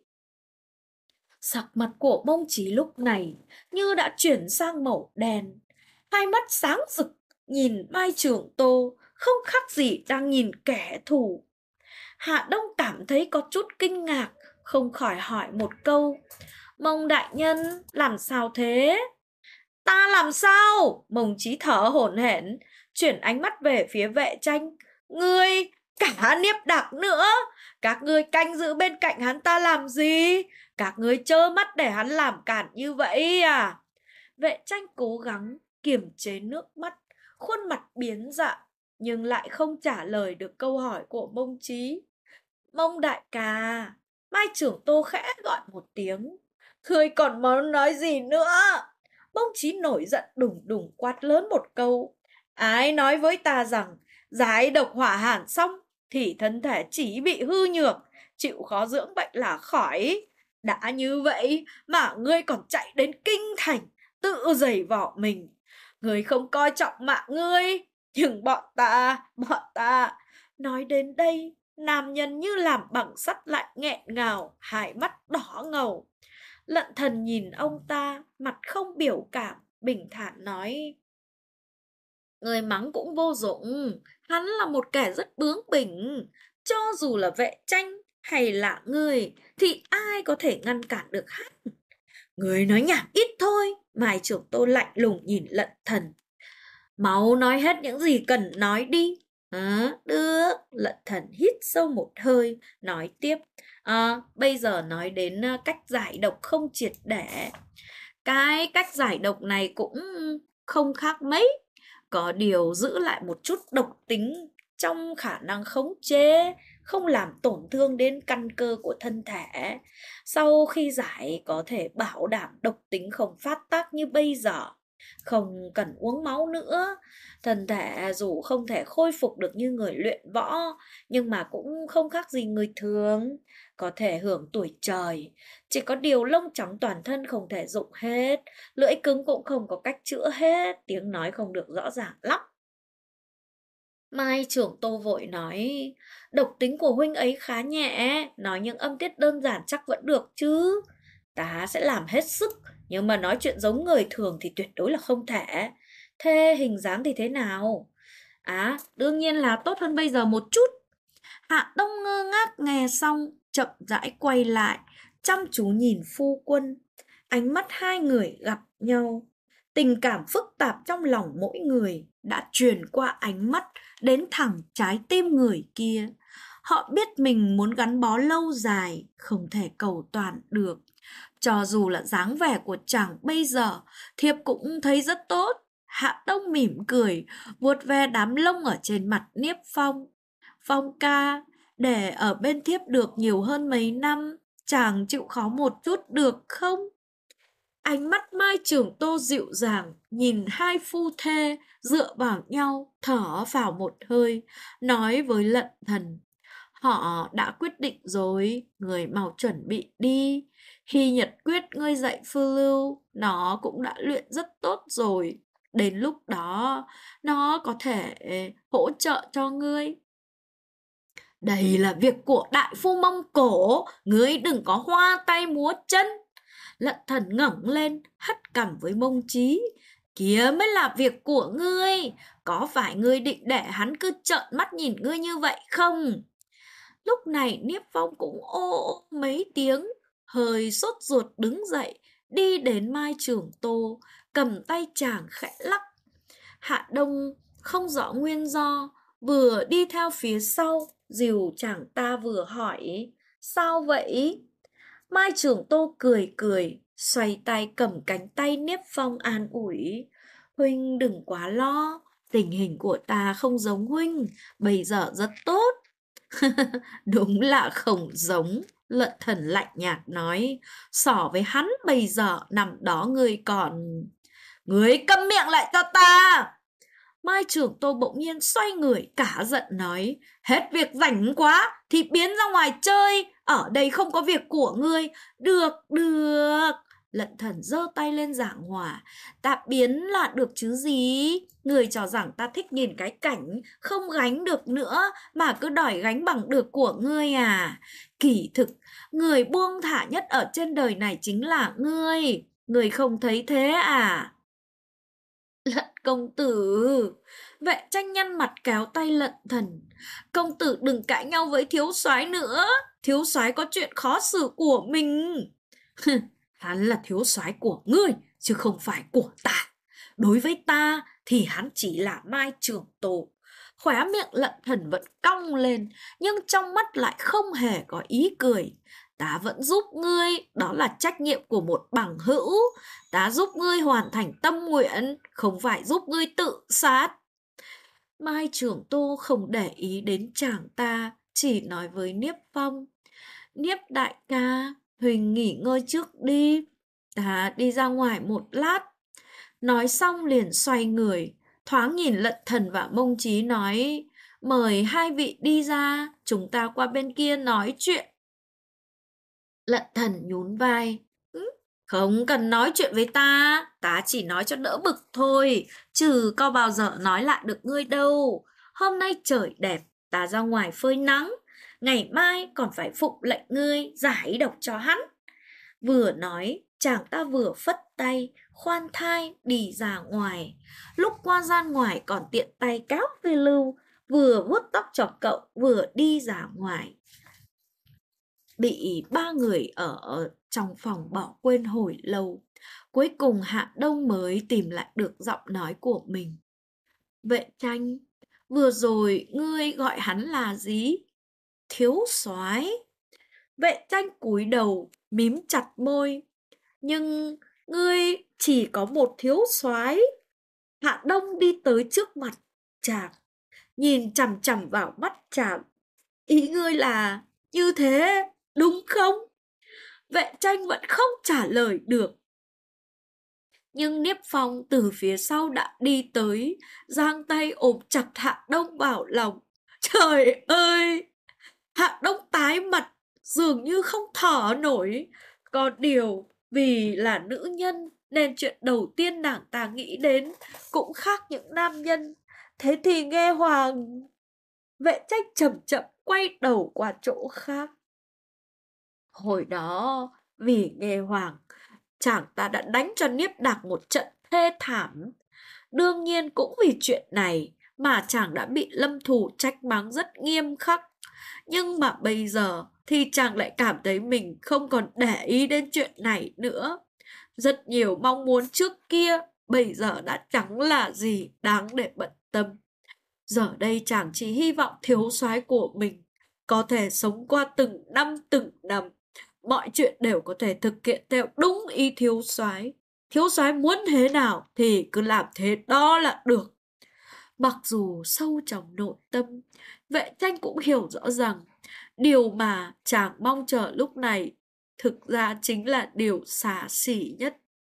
Sắc mặt của Mông Chí lúc này như đã chuyển sang màu đen, hai mắt sáng rực, nhìn Mai Trường Tô không khác gì đang nhìn kẻ thù. Hạ Đông cảm thấy có chút kinh ngạc, không khỏi hỏi một câu, Mông đại nhân, làm sao thế? Ta làm sao? Mông Chí thở hổn hển, chuyển ánh mắt về phía Vệ Tranh. Ngươi, cả Niếp Đặc nữa, các ngươi canh giữ bên cạnh hắn ta làm gì? Các ngươi trơ mắt để hắn làm cản như vậy à? Vệ Tranh cố gắng kiềm chế nước mắt, khuôn mặt biến dạng, nhưng lại không trả lời được câu hỏi của Mông Chí. Mông đại ca, Mai Trưởng Tô khẽ gọi một tiếng. Ngươi còn muốn nói gì nữa? Mông Chí nổi giận đùng đùng quát lớn một câu. Ai nói với ta rằng giải độc hỏa hàn xong thì thân thể chỉ bị hư nhược, chịu khó dưỡng bệnh là khỏi. Đã như vậy mà ngươi còn chạy đến kinh thành, tự giày vò mình. Ngươi không coi trọng mạng ngươi, nhưng bọn ta... Nói đến đây, nam nhân như làm bằng sắt lại nghẹn ngào, hai mắt đỏ ngầu. Lận Thần nhìn ông ta, mặt không biểu cảm, bình thản nói. Người mắng cũng vô dụng, hắn là một kẻ rất bướng bỉnh. Cho dù là Vệ Tranh hay là người, thì ai có thể ngăn cản được hắn? Người nói nhảm ít thôi, Mai Trưởng Tô lạnh lùng nhìn Lận Thần. Máu nói hết những gì cần nói đi. Được, Lận Thần hít sâu một hơi, nói tiếp. Bây giờ nói đến cách giải độc không triệt để. Cái cách giải độc này cũng không khác mấy, có điều giữ lại một chút độc tính trong khả năng khống chế, không làm tổn thương đến căn cơ của thân thể. Sau khi giải có thể bảo đảm độc tính không phát tác như bây giờ, không cần uống máu nữa. Thân thể dù không thể khôi phục được như người luyện võ, nhưng mà cũng không khác gì người thường, có thể hưởng tuổi trời. Chỉ có điều lông trắng toàn thân không thể dụng hết, lưỡi cứng cũng không có cách chữa hết, tiếng nói không được rõ ràng lắm. Mai Trưởng Tô vội nói, độc tính của huynh ấy khá nhẹ, nói những âm tiết đơn giản chắc vẫn được chứ. Ta sẽ làm hết sức, nhưng mà nói chuyện giống người thường thì tuyệt đối là không thể. Thế hình dáng thì thế nào? À, đương nhiên là tốt hơn bây giờ một chút. Hạ Đông ngơ ngác nghe xong, chậm rãi quay lại, chăm chú nhìn phu quân. Ánh mắt hai người gặp nhau. Tình cảm phức tạp trong lòng mỗi người đã truyền qua ánh mắt đến thẳng trái tim người kia. Họ biết mình muốn gắn bó lâu dài, không thể cầu toàn được. Cho dù là dáng vẻ của chàng bây giờ, thiếp cũng thấy rất tốt. Hạ Đông mỉm cười, vuốt ve đám lông ở trên mặt Niếp Phong. Phong ca, để ở bên thiếp được nhiều hơn mấy năm, chàng chịu khó một chút được không? Ánh mắt Mai Trường Tô dịu dàng, nhìn hai phu thê dựa vào nhau, thở vào một hơi, nói với Lận Thần. Họ đã quyết định rồi, người mau chuẩn bị đi. Khi Nhật Quyết ngươi dạy phiêu lưu, nó cũng đã luyện rất tốt rồi. Đến lúc đó, nó có thể hỗ trợ cho ngươi. Đây là việc của đại phu Mông Cổ, ngươi đừng có hoa tay múa chân. Lận Thần ngẩng lên, hất cằm với Mông Chí. Kia mới là việc của ngươi, có phải ngươi định để hắn cứ trợn mắt nhìn ngươi như vậy không? Lúc này Niếp Phong cũng ô mấy tiếng, hơi sốt ruột đứng dậy, đi đến Mai Trường Tô, cầm tay chàng khẽ lắc. Hạ Đông không rõ nguyên do, vừa đi theo phía sau, dìu chàng ta vừa hỏi, sao vậy? Mai Trường Tô cười cười, xoay tay cầm cánh tay Niếp Phong an ủi. Huynh đừng quá lo, tình hình của ta không giống huynh, bây giờ rất tốt. Đúng là không giống. Lận Thần lạnh nhạt nói, so với hắn bây giờ nằm đó ngươi còn... Ngươi câm miệng lại cho ta! Mai Trường Tô bỗng nhiên xoay người cả giận nói, hết việc rảnh quá thì biến ra ngoài chơi, ở đây không có việc của ngươi. Được, được. Lận Thần giơ tay lên giảng hòa, ta biến là được chứ gì? Người cho rằng ta thích nhìn cái cảnh không gánh được nữa mà cứ đòi gánh bằng được của ngươi à? Kỳ thực, người buông thả nhất ở trên đời này chính là ngươi. Ngươi không thấy thế à? Lận công tử. Vệ tranh nhăn mặt kéo tay Lận Thần. Công tử đừng cãi nhau với thiếu soái nữa. Thiếu soái có chuyện khó xử của mình. Hắn là thiếu soái của ngươi, chứ không phải của ta. Đối với ta thì hắn chỉ là Mai Trường Tô. Khóe miệng Lận Thần vẫn cong lên, nhưng trong mắt lại không hề có ý cười. Ta vẫn giúp ngươi, đó là trách nhiệm của một bằng hữu. Ta giúp ngươi hoàn thành tâm nguyện, không phải giúp ngươi tự sát. Mai Trường Tô không để ý đến chàng ta, chỉ nói với Niếp Phong. Niếp đại ca, Huỳnh nghỉ ngơi trước đi. Ta đi ra ngoài một lát. Nói xong liền xoay người, thoáng nhìn Lận Thần và Mông Chí nói, mời hai vị đi ra, chúng ta qua bên kia nói chuyện. Lận Thần nhún vai, không cần nói chuyện với ta chỉ nói cho đỡ bực thôi, chứ có bao giờ nói lại được ngươi đâu. Hôm nay trời đẹp, ta ra ngoài phơi nắng, ngày mai còn phải phụng lệnh ngươi giải độc cho hắn. Vừa nói, chàng ta vừa phất tay, khoan thai đi ra ngoài. Lúc qua gian ngoài còn tiện tay kéo Phi Lưu, vừa vuốt tóc cho cậu vừa đi ra ngoài. Bị ba người ở trong phòng bỏ quên hồi lâu, cuối cùng Hạ Đông mới tìm lại được giọng nói của mình. Vệ tranh, vừa rồi ngươi gọi hắn là gì? Thiếu soái. Vệ tranh cúi đầu, mím chặt môi. Nhưng ngươi chỉ có một thiếu soái. Hạ Đông đi tới trước mặt chàng, nhìn chằm chằm vào mắt chàng. Ý ngươi là như thế, đúng không? Vệ tranh vẫn không trả lời được. Nhưng Niếp Phong từ phía sau đã đi tới, giang tay ôm chặt Hạ Đông vào lòng. Trời ơi! Hạ Đông tái mặt, dường như không thở nổi. Có điều, vì là nữ nhân, nên chuyện đầu tiên nàng ta nghĩ đến cũng khác những nam nhân. Thế thì nghe Hoàng... Vệ tranh chậm chậm quay đầu qua chỗ khác. Hồi đó, vì nghe Hoàng, chàng ta đã đánh cho Niếp Đạc một trận thê thảm. Đương nhiên cũng vì chuyện này mà chàng đã bị Lâm Thủ trách mắng rất nghiêm khắc. Nhưng mà bây giờ thì chàng lại cảm thấy mình không còn để ý đến chuyện này nữa. Rất nhiều mong muốn trước kia bây giờ đã chẳng là gì đáng để bận tâm. Giờ đây chàng chỉ hy vọng thiếu soái của mình có thể sống qua từng năm. Mọi chuyện đều có thể thực hiện theo đúng ý thiếu soái. Thiếu soái muốn thế nào thì cứ làm thế đó là được. Mặc dù sâu trong nội tâm, Vệ Tranh cũng hiểu rõ rằng điều mà chàng mong chờ lúc này thực ra chính là điều xa xỉ nhất.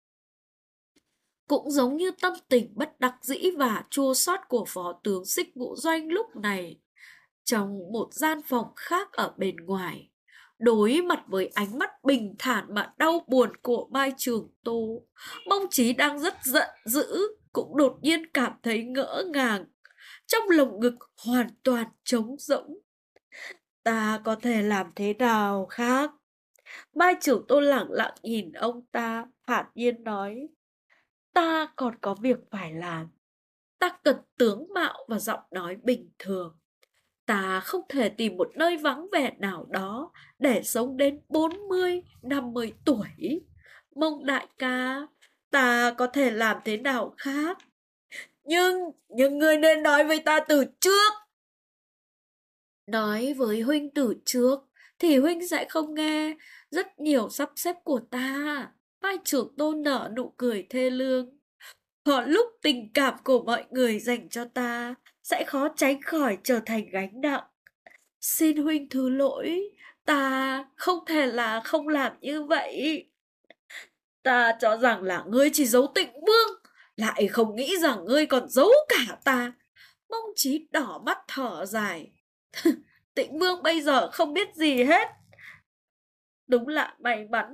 Cũng giống như tâm tình bất đắc dĩ và chua xót của phó tướng Xích Vũ Doanh lúc này, trong một gian phòng khác ở bên ngoài, đối mặt với ánh mắt bình thản mà đau buồn của Mai Trường Tô, Mông Chí đang rất giận dữ, cũng đột nhiên cảm thấy ngỡ ngàng. Trong lồng ngực hoàn toàn trống rỗng. Ta có thể làm thế nào khác? Mai Trường Tô lặng lặng nhìn ông ta, thản nhiên nói. Ta còn có việc phải làm. Ta cần tướng mạo và giọng nói bình thường. Ta không thể tìm một nơi vắng vẻ nào đó để sống đến 40, 50 tuổi. Mông đại ca, ta có thể làm thế nào khác? Nhưng ngươi nên nói với ta từ trước. Nói với huynh từ trước thì huynh sẽ không nghe rất nhiều sắp xếp của ta. Vai trưởng tôn nở nụ cười thê lương. Có lúc tình cảm của mọi người dành cho ta sẽ khó tránh khỏi trở thành gánh nặng. Xin huynh thứ lỗi, ta không thể là không làm như vậy. Ta cho rằng là ngươi chỉ giấu Tịnh Vương, lại không nghĩ rằng ngươi còn giấu cả ta. Mông Chí đỏ mắt thở dài. Tịnh Vương bây giờ không biết gì hết. Đúng là may mắn.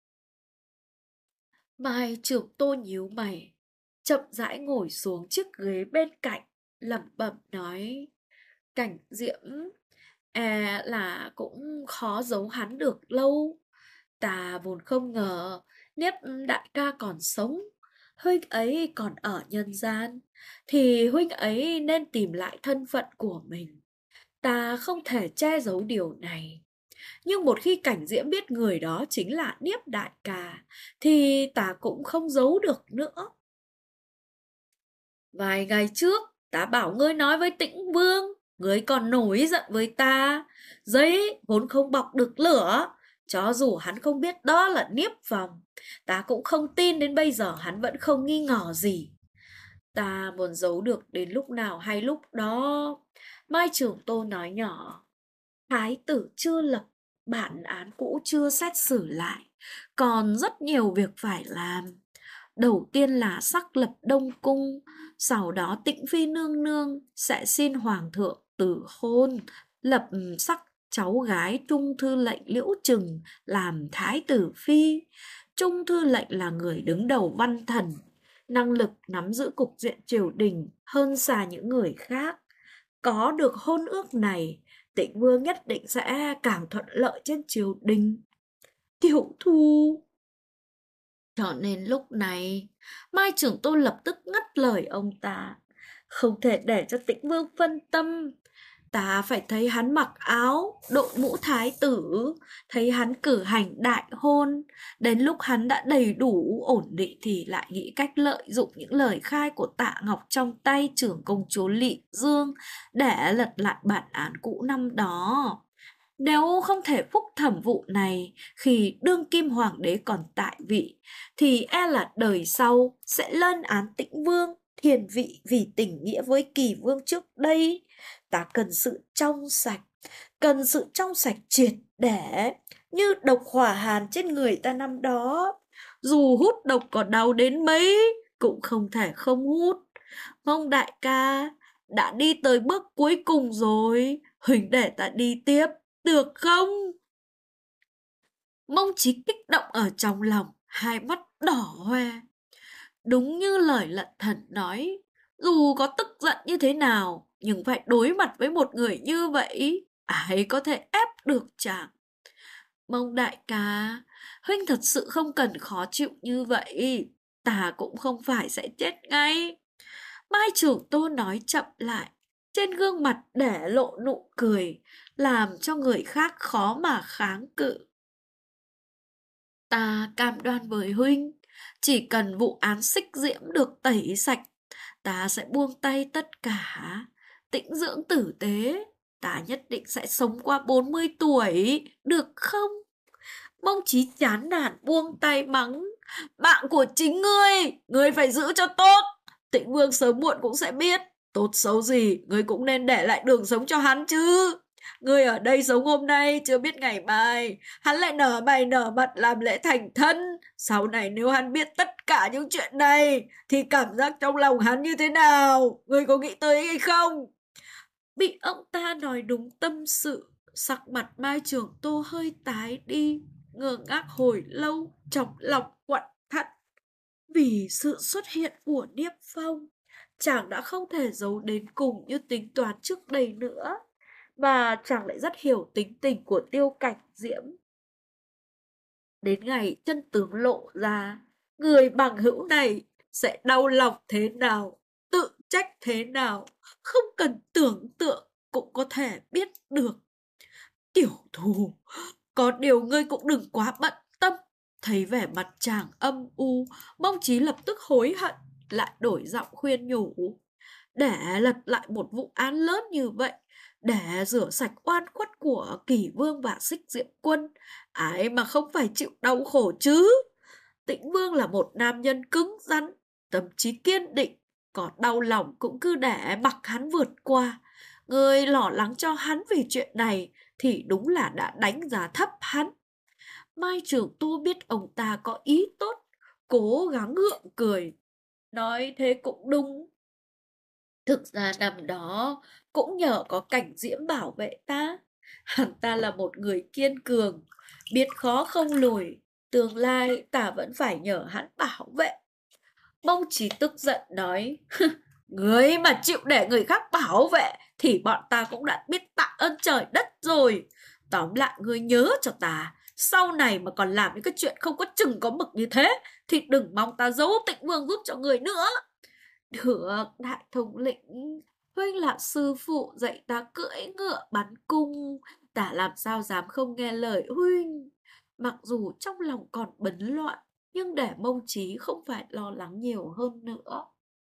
Mai Trường Tô nhíu mày, chậm rãi ngồi xuống chiếc ghế bên cạnh, lẩm bẩm nói. Cảnh Diễm là cũng khó giấu hắn được lâu. Ta vốn không ngờ Niếp đại ca còn sống. Huynh ấy còn ở nhân gian thì huynh ấy nên tìm lại thân phận của mình. Ta không thể che giấu điều này. Nhưng một khi Cảnh Diễm biết người đó chính là Niếp đại ca thì ta cũng không giấu được nữa. Vài ngày trước ta bảo ngươi nói với Tĩnh Vương, ngươi còn nổi giận với ta. Giấy vốn không bọc được lửa, cho dù hắn không biết đó là Niếp Vòng, ta cũng không tin đến bây giờ hắn vẫn không nghi ngờ gì. Ta muốn giấu được đến lúc nào hay lúc đó. Mai Trường Tô nói nhỏ. Thái tử chưa lập, bản án cũ chưa xét xử lại, còn rất nhiều việc phải làm. Đầu tiên là xác lập Đông Cung, sau đó Tĩnh Phi nương nương sẽ xin hoàng thượng từ hôn, lập sắc cháu gái Trung thư lệnh Liễu Trừng làm thái tử phi. Trung thư lệnh là người đứng đầu văn thần, năng lực nắm giữ cục diện triều đình hơn xa những người khác. Có được hôn ước này, Tĩnh Vương nhất định sẽ càng thuận lợi trên triều đình. Tiểu Thu. Cho nên lúc này, Mai Trưởng Tôn lập tức ngắt lời ông ta. Không thể để cho Tĩnh Vương phân tâm. Ta phải thấy hắn mặc áo, đội mũ thái tử, thấy hắn cử hành đại hôn. Đến lúc hắn đã đầy đủ ổn định thì lại nghĩ cách lợi dụng những lời khai của Tạ Ngọc trong tay trưởng công chúa Lị Dương để lật lại bản án cũ năm đó. Nếu không thể phúc thẩm vụ này khi đương kim hoàng đế còn tại vị, thì e là đời sau sẽ lên án Tĩnh Vương, thiền vị vì tình nghĩa với Kỳ Vương trước đây. Ta cần sự trong sạch triệt để, như độc hỏa hàn trên người ta năm đó. Dù hút độc có đau đến mấy, cũng không thể không hút. Mong đại ca, đã đi tới bước cuối cùng rồi, huỳnh để ta đi tiếp, được không? Mông Chí kích động ở trong lòng, hai mắt đỏ hoe. Đúng như lời Lận Thần nói, dù có tức giận như thế nào, nhưng phải đối mặt với một người như vậy, ai có thể ép được chàng. Mông đại ca, huynh thật sự không cần khó chịu như vậy, ta cũng không phải sẽ chết ngay. Mai trưởng Tô nói chậm lại, trên gương mặt để lộ nụ cười, làm cho người khác khó mà kháng cự. Ta cam đoan với huynh, chỉ cần vụ án Xích Diễm được tẩy sạch, ta sẽ buông tay tất cả, tĩnh dưỡng tử tế. Ta nhất định sẽ sống qua 40 tuổi, được không? Mông Chí chán nản buông tay mắng. Mạng của chính ngươi phải giữ cho tốt. Tĩnh Vương sớm muộn cũng sẽ biết. Tốt xấu gì, ngươi cũng nên để lại đường sống cho hắn chứ. Ngươi ở đây sống hôm nay, chưa biết ngày mai hắn lại nở mày nở mặt làm lễ thành thân. Sau này nếu hắn biết tất cả những chuyện này, thì cảm giác trong lòng hắn như thế nào? Ngươi có nghĩ tới hay không? Bị ông ta nói đúng tâm sự, sắc mặt Mai Trường Tô hơi tái đi, ngơ ngác hồi lâu, trong lòng quặn thắt. Vì sự xuất hiện của Niếp Phong, chàng đã không thể giấu đến cùng như tính toán trước đây nữa, và chàng lại rất hiểu tính tình của Tiêu Cảnh Diễm. Đến ngày chân tướng lộ ra, người bằng hữu này sẽ đau lòng thế nào, tự trách thế nào, không cần tưởng tượng cũng có thể biết được. Tiểu thù, có điều ngươi cũng đừng quá bận tâm. Thấy vẻ mặt chàng âm u, Mông Chí lập tức hối hận, lại đổi giọng khuyên nhủ. Để lật lại một vụ án lớn như vậy, để rửa sạch oan khuất của Kỷ Vương và Xích Diệm Quân, ai mà không phải chịu đau khổ chứ? Tĩnh Vương là một nam nhân cứng rắn, tâm trí kiên định, có đau lòng cũng cứ để mặc hắn vượt qua. Người lo lắng cho hắn vì chuyện này thì đúng là đã đánh giá thấp hắn. Mai Trường Tu biết ông ta có ý tốt, cố gắng gượng cười. Nói thế cũng đúng. Thực ra năm đó cũng nhờ có Cảnh Diễm bảo vệ ta. Hắn ta là một người kiên cường, biết khó không lùi. Tương lai ta vẫn phải nhờ hắn bảo vệ. Mông Chí tức giận nói. Người mà chịu để người khác bảo vệ thì bọn ta cũng đã biết tạ ơn trời đất rồi. Tóm lại ngươi nhớ cho ta, sau này mà còn làm những cái chuyện không có chừng có mực như thế thì đừng mong ta giấu Tịnh Vương giúp cho người nữa. Được, đại thống lĩnh, huynh là sư phụ dạy ta cưỡi ngựa bắn cung, ta làm sao dám không nghe lời huynh. Mặc dù trong lòng còn bấn loạn, nhưng để Mông Chí không phải lo lắng nhiều hơn nữa.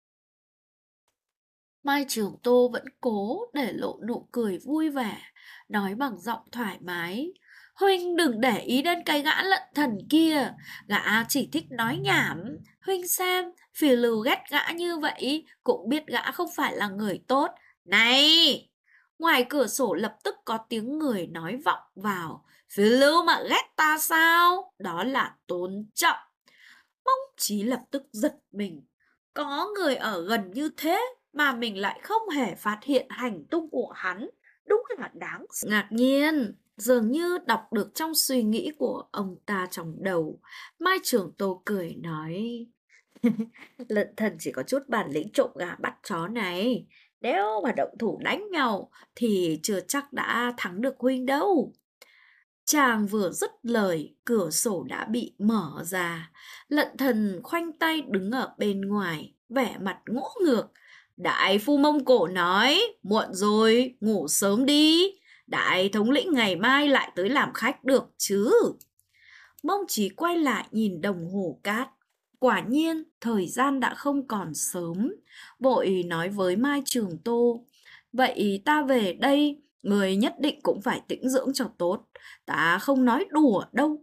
Mai Trường Tô vẫn cố để lộ nụ cười vui vẻ, nói bằng giọng thoải mái. Huynh đừng để ý đến cái gã lận thần kia, gã chỉ thích nói nhảm. Huynh xem, Phì Lưu ghét gã như vậy, cũng biết gã không phải là người tốt. Này! Ngoài cửa sổ lập tức có tiếng người nói vọng vào. Phì Lưu mà ghét ta sao? Đó là tôn trọng. Mông Chí lập tức giật mình. Có người ở gần như thế mà mình lại không hề phát hiện hành tung của hắn. Đúng là đáng ngạc nhiên. Dường như đọc được trong suy nghĩ của ông ta trong đầu. Mai Trường Tô cười nói. Lận thần chỉ có chút bản lĩnh trộm gà bắt chó này. Nếu mà động thủ đánh nhau thì chưa chắc đã thắng được huynh đâu. Chàng vừa dứt lời, cửa sổ đã bị mở ra. Lận thần khoanh tay đứng ở bên ngoài, vẻ mặt ngỗ ngược. Đại phu Mông Cổ nói, muộn rồi, ngủ sớm đi. Đại thống lĩnh ngày mai lại tới làm khách được chứ. Mông Chí quay lại nhìn đồng hồ cát. Quả nhiên, thời gian đã không còn sớm. Vội nói với Mai Trường Tô. Vậy ta về đây, người nhất định cũng phải tĩnh dưỡng cho tốt. Ta không nói đùa đâu.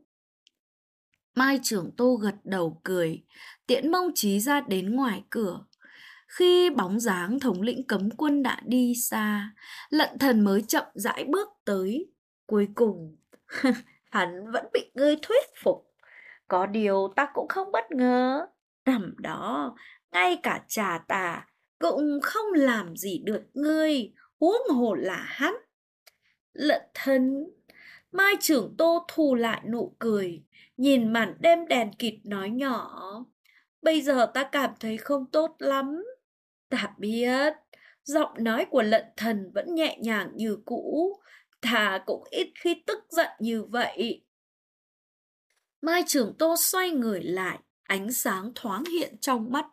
Mai Trường Tô gật đầu cười, tiễn Mông Chí ra đến ngoài cửa. Khi bóng dáng thống lĩnh cấm quân đã đi xa, Lận thần mới chậm rãi bước tới. Cuối cùng, hắn vẫn bị ngươi thuyết phục. Có điều ta cũng không bất ngờ. Năm đó, ngay cả cha ta cũng không làm gì được ngươi, huống hồ là hắn. Lận thân, Mai Trưởng Tô thu lại nụ cười, nhìn màn đêm đèn kịt nói nhỏ. Bây giờ ta cảm thấy không tốt lắm. Ta biết, giọng nói của Lận thần vẫn nhẹ nhàng như cũ, ta cũng ít khi tức giận như vậy. Mai Trường Tô xoay người lại, ánh sáng thoáng hiện trong mắt,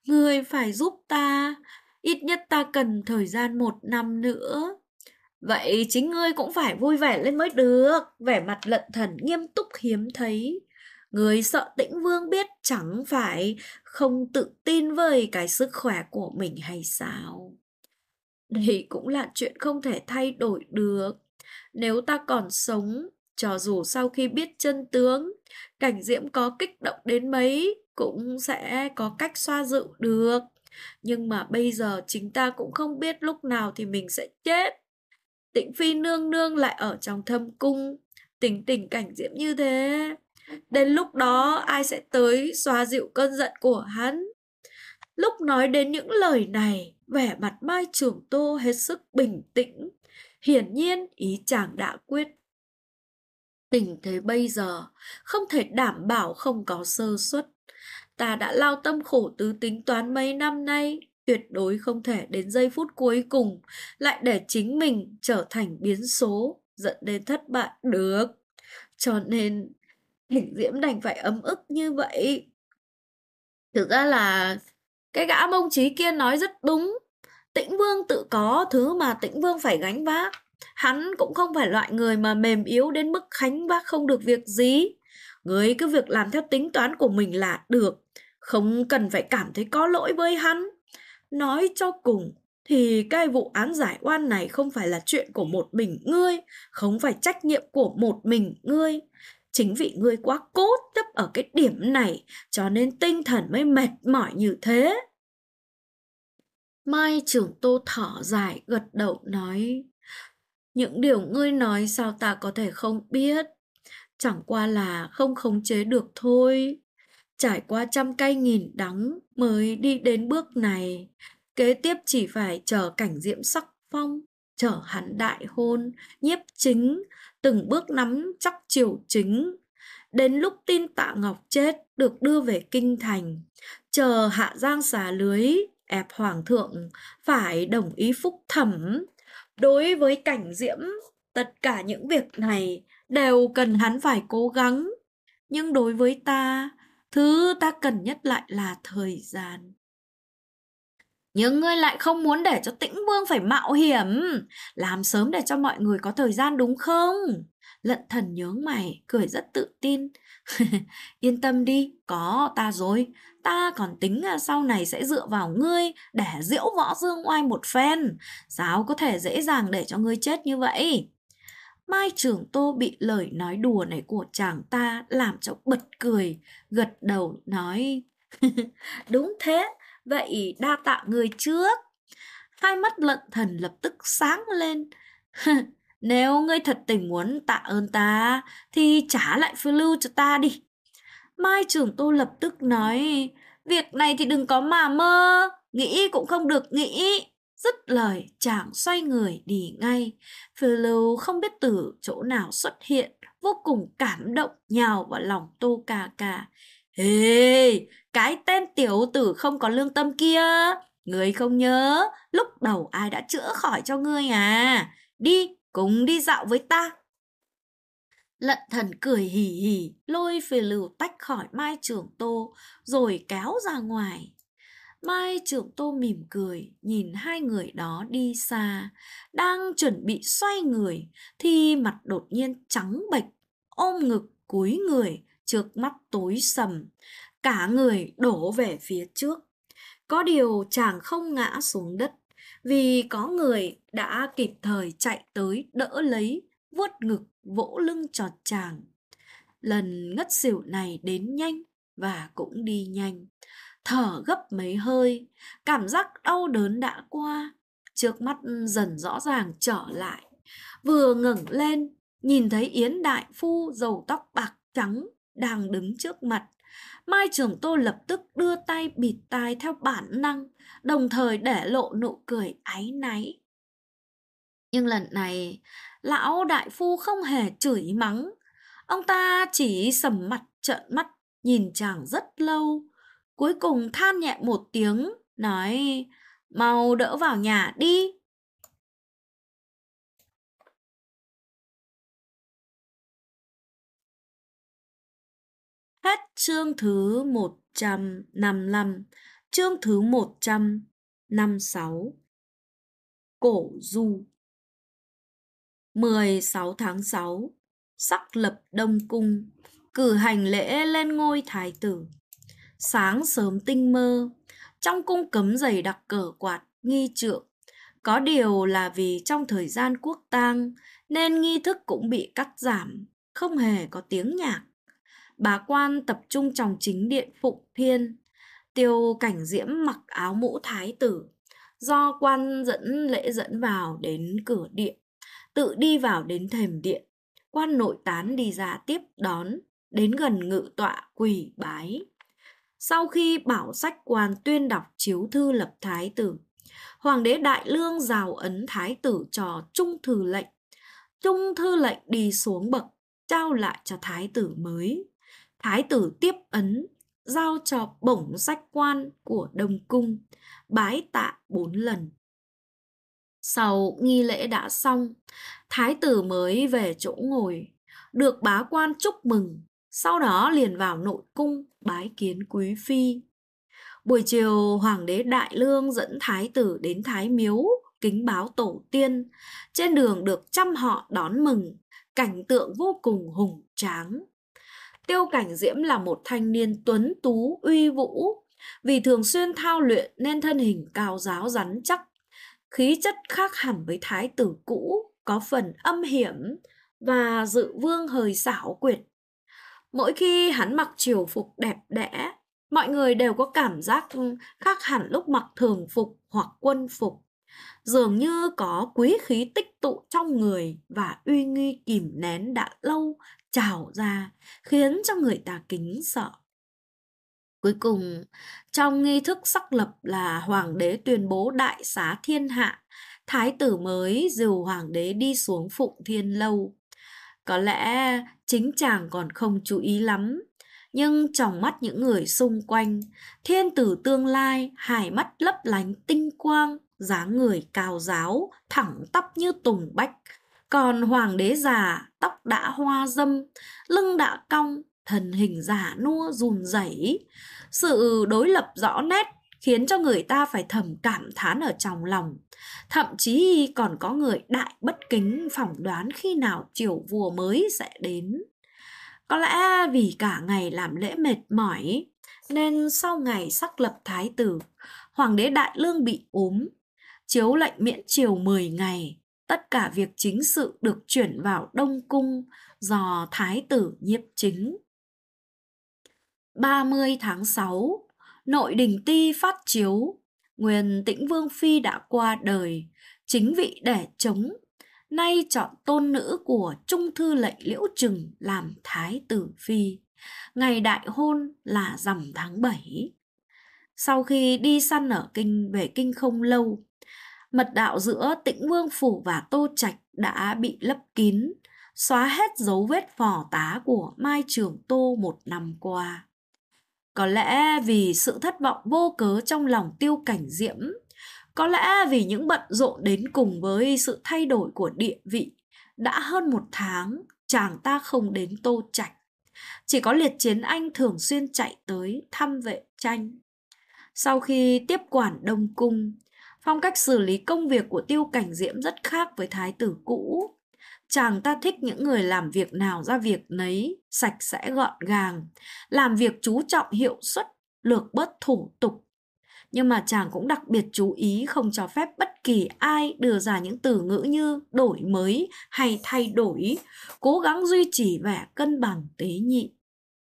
Ngươi phải giúp ta, ít nhất ta cần thời gian 1 năm nữa. Vậy chính ngươi cũng phải vui vẻ lên mới được. Vẻ mặt Lận Thần nghiêm túc hiếm thấy. Ngươi sợ Tĩnh Vương biết chẳng phải không tự tin với cái sức khỏe của mình hay sao? Đây cũng là chuyện không thể thay đổi được. Nếu ta còn sống, cho dù sau khi biết chân tướng, Cảnh Diễm có kích động đến mấy, cũng sẽ có cách xoa dịu được. Nhưng mà bây giờ chính ta cũng không biết lúc nào thì mình sẽ chết. Tĩnh Phi nương nương lại ở trong thâm cung, tình tình Cảnh Diễm như thế. Đến lúc đó ai sẽ tới xoa dịu cơn giận của hắn? Lúc nói đến những lời này, vẻ mặt Mai Trường Tô hết sức bình tĩnh. Hiển nhiên ý chàng đã quyết. Tình thế bây giờ không thể đảm bảo không có sơ suất. Ta đã lao tâm khổ tứ tính toán mấy năm nay, tuyệt đối không thể đến giây phút cuối cùng lại để chính mình trở thành biến số, dẫn đến thất bại được. Cho nên Hình Diễm đành phải ấm ức như vậy. Thực ra là cái gã Mông Trí kia nói rất đúng. Tĩnh Vương tự có thứ mà Tĩnh Vương phải gánh vác. Hắn cũng không phải loại người mà mềm yếu đến mức gánh vác không được việc gì. Người cứ việc làm theo tính toán của mình là được. Không cần phải cảm thấy có lỗi với hắn. Nói cho cùng thì cái vụ án giải oan này không phải là chuyện của một mình ngươi, không phải trách nhiệm của một mình ngươi. Chính vì ngươi quá cố chấp ở cái điểm này, cho nên tinh thần mới mệt mỏi như thế. Mai Trưởng Tô thở dài gật đầu nói, những điều ngươi nói sao ta có thể không biết, chẳng qua là không khống chế được thôi. Trải qua trăm cay nghìn đắng mới đi đến bước này, kế tiếp chỉ phải chờ Cảnh Diễm sắc phong, chờ hắn đại hôn, nhiếp chính, từng bước nắm chắc triều chính. Đến lúc tin Tạ Ngọc chết được đưa về kinh thành, chờ Hạ Giang xả lưới, ép hoàng thượng phải đồng ý phúc thẩm. Đối với Cảnh Diễm, tất cả những việc này đều cần hắn phải cố gắng. Nhưng đối với ta, thứ ta cần nhất lại là thời gian. Nhưng ngươi lại không muốn để cho Tĩnh Vương phải mạo hiểm, làm sớm để cho mọi người có thời gian đúng không? Lận Thần nhướng mày, cười rất tự tin. Yên tâm đi, có ta rồi. Ta còn tính là sau này sẽ dựa vào ngươi để diễu võ dương oai một phen. Sao có thể dễ dàng để cho ngươi chết như vậy? Mai Trường Tô bị lời nói đùa này của chàng ta làm cho bật cười, gật đầu nói. Đúng thế, vậy đa tạ người trước. Hai mắt Lận Thần lập tức sáng lên. Nếu ngươi thật tình muốn tạ ơn ta, thì trả lại phiêu lưu cho ta đi. Mai Trường Tô lập tức nói, việc này thì đừng có mà mơ, nghĩ cũng không được nghĩ. Dứt lời, chàng xoay người đi ngay. Phiêu lưu không biết từ chỗ nào xuất hiện, vô cùng cảm động nhào vào lòng Tô Cà Cà. Ê, cái tên tiểu tử không có lương tâm kia, ngươi không nhớ lúc đầu ai đã chữa khỏi cho ngươi à? Đi, cùng đi dạo với ta. Lận Thần cười hì hì, lôi Phê Lưu tách khỏi Mai Trường Tô, rồi kéo ra ngoài. Mai Trường Tô mỉm cười, nhìn hai người đó đi xa, đang chuẩn bị xoay người, thì mặt đột nhiên trắng bệch, ôm ngực cúi người, trước mắt tối sầm, cả người đổ về phía trước. Có điều chàng không ngã xuống đất, vì có người đã kịp thời chạy tới đỡ lấy, vuốt ngực vỗ lưng cho chàng. Lần ngất xỉu này đến nhanh và cũng đi nhanh. Thở gấp mấy hơi, cảm giác đau đớn đã qua, trước mắt dần rõ ràng trở lại. Vừa ngẩng lên, nhìn thấy Yến đại phu râu tóc bạc trắng đang đứng trước mặt. Mai Trường Tô lập tức đưa tay bịt tai theo bản năng, đồng thời để lộ nụ cười áy náy. Nhưng lần này, lão đại phu không hề chửi mắng. Ông ta chỉ sầm mặt trợn mắt, nhìn chàng rất lâu. Cuối cùng than nhẹ một tiếng, nói, mau đỡ vào nhà đi. Hết chương thứ 155. Chương thứ 156. Cổ du. 16 tháng 6, sắc lập Đông Cung, cử hành lễ lên ngôi thái tử. Sáng sớm tinh mơ, trong cung cấm dày đặc cờ quạt, nghi trượng. Có điều là vì trong thời gian quốc tang nên nghi thức cũng bị cắt giảm, không hề có tiếng nhạc. Bá quan tập trung trong chính điện Phụng Thiên. Tiêu Cảnh Diễm mặc áo mũ thái tử, do quan dẫn lễ dẫn vào đến cửa điện, tự đi vào đến thềm điện. Quan nội tán đi ra tiếp đón, đến gần ngự tọa quỳ bái. Sau khi bảo sách quan tuyên đọc chiếu thư lập thái tử, Hoàng đế Đại Lương rào ấn thái tử cho trung thư lệnh. Trung thư lệnh đi xuống bậc, trao lại cho thái tử mới. Thái tử tiếp ấn, giao cho bổng sách quan của Đông Cung, bái tạ 4 lần. Sau nghi lễ đã xong, thái tử mới về chỗ ngồi, được bá quan chúc mừng, sau đó liền vào nội cung bái kiến quý phi. Buổi chiều, Hoàng đế Đại Lương dẫn thái tử đến Thái Miếu, kính báo tổ tiên. Trên đường được trăm họ đón mừng, cảnh tượng vô cùng hùng tráng. Tiêu Cảnh Diễm là một thanh niên tuấn tú uy vũ, vì thường xuyên thao luyện nên thân hình cao ráo rắn chắc, khí chất khác hẳn với thái tử cũ, có phần âm hiểm và dự vương hơi xảo quyệt. Mỗi khi hắn mặc triều phục đẹp đẽ, mọi người đều có cảm giác khác hẳn lúc mặc thường phục hoặc quân phục. Dường như có quý khí tích tụ trong người và uy nghi kìm nén đã lâu trào ra, khiến cho người ta kính sợ. Cuối cùng, trong nghi thức sắc lập là hoàng đế tuyên bố đại xá thiên hạ, thái tử mới dìu hoàng đế đi xuống Phụng Thiên Lâu. Có lẽ chính chàng còn không chú ý lắm, nhưng trong mắt những người xung quanh, thiên tử tương lai hai mắt lấp lánh tinh quang, dáng người cao ráo, thẳng tắp như tùng bách. Còn hoàng đế già, tóc đã hoa râm, lưng đã cong, thân hình già nua run rẩy. Sự đối lập rõ nét khiến cho người ta phải thầm cảm thán ở trong lòng. Thậm chí còn có người đại bất kính phỏng đoán khi nào triều vua mới sẽ đến. Có lẽ vì cả ngày làm lễ mệt mỏi, nên sau ngày sắc lập thái tử, Hoàng đế Đại Lương bị ốm, chiếu lệnh miễn triều 10 ngày. Tất cả việc chính sự được chuyển vào Đông Cung do thái tử nhiếp chính. 30 tháng 6, nội đình ti phát chiếu, nguyên Tĩnh Vương Phi đã qua đời, chính vị để chống. Nay chọn tôn nữ của trung thư lệnh Liễu Trừng làm thái tử phi. Ngày đại hôn là rằm tháng 7. Sau khi đi săn ở về kinh không lâu, mật đạo giữa Tĩnh Vương Phủ và Tô Trạch đã bị lấp kín, xóa hết dấu vết phò tá của Mai Trường Tô 1 năm qua. Có lẽ vì sự thất vọng vô cớ trong lòng Tiêu Cảnh Diễm, có lẽ vì những bận rộn đến cùng với sự thay đổi của địa vị, đã hơn 1 tháng chàng ta không đến Tô Trạch. Chỉ có Liệt Chiến Anh thường xuyên chạy tới thăm vệ tranh. Sau khi tiếp quản Đông Cung, phong cách xử lý công việc của Tiêu Cảnh Diễm rất khác với thái tử cũ. Chàng ta thích những người làm việc nào ra việc nấy, sạch sẽ gọn gàng, làm việc chú trọng hiệu suất, lược bớt thủ tục. Nhưng mà chàng cũng đặc biệt chú ý không cho phép bất kỳ ai đưa ra những từ ngữ như đổi mới hay thay đổi, cố gắng duy trì vẻ cân bằng tế nhị.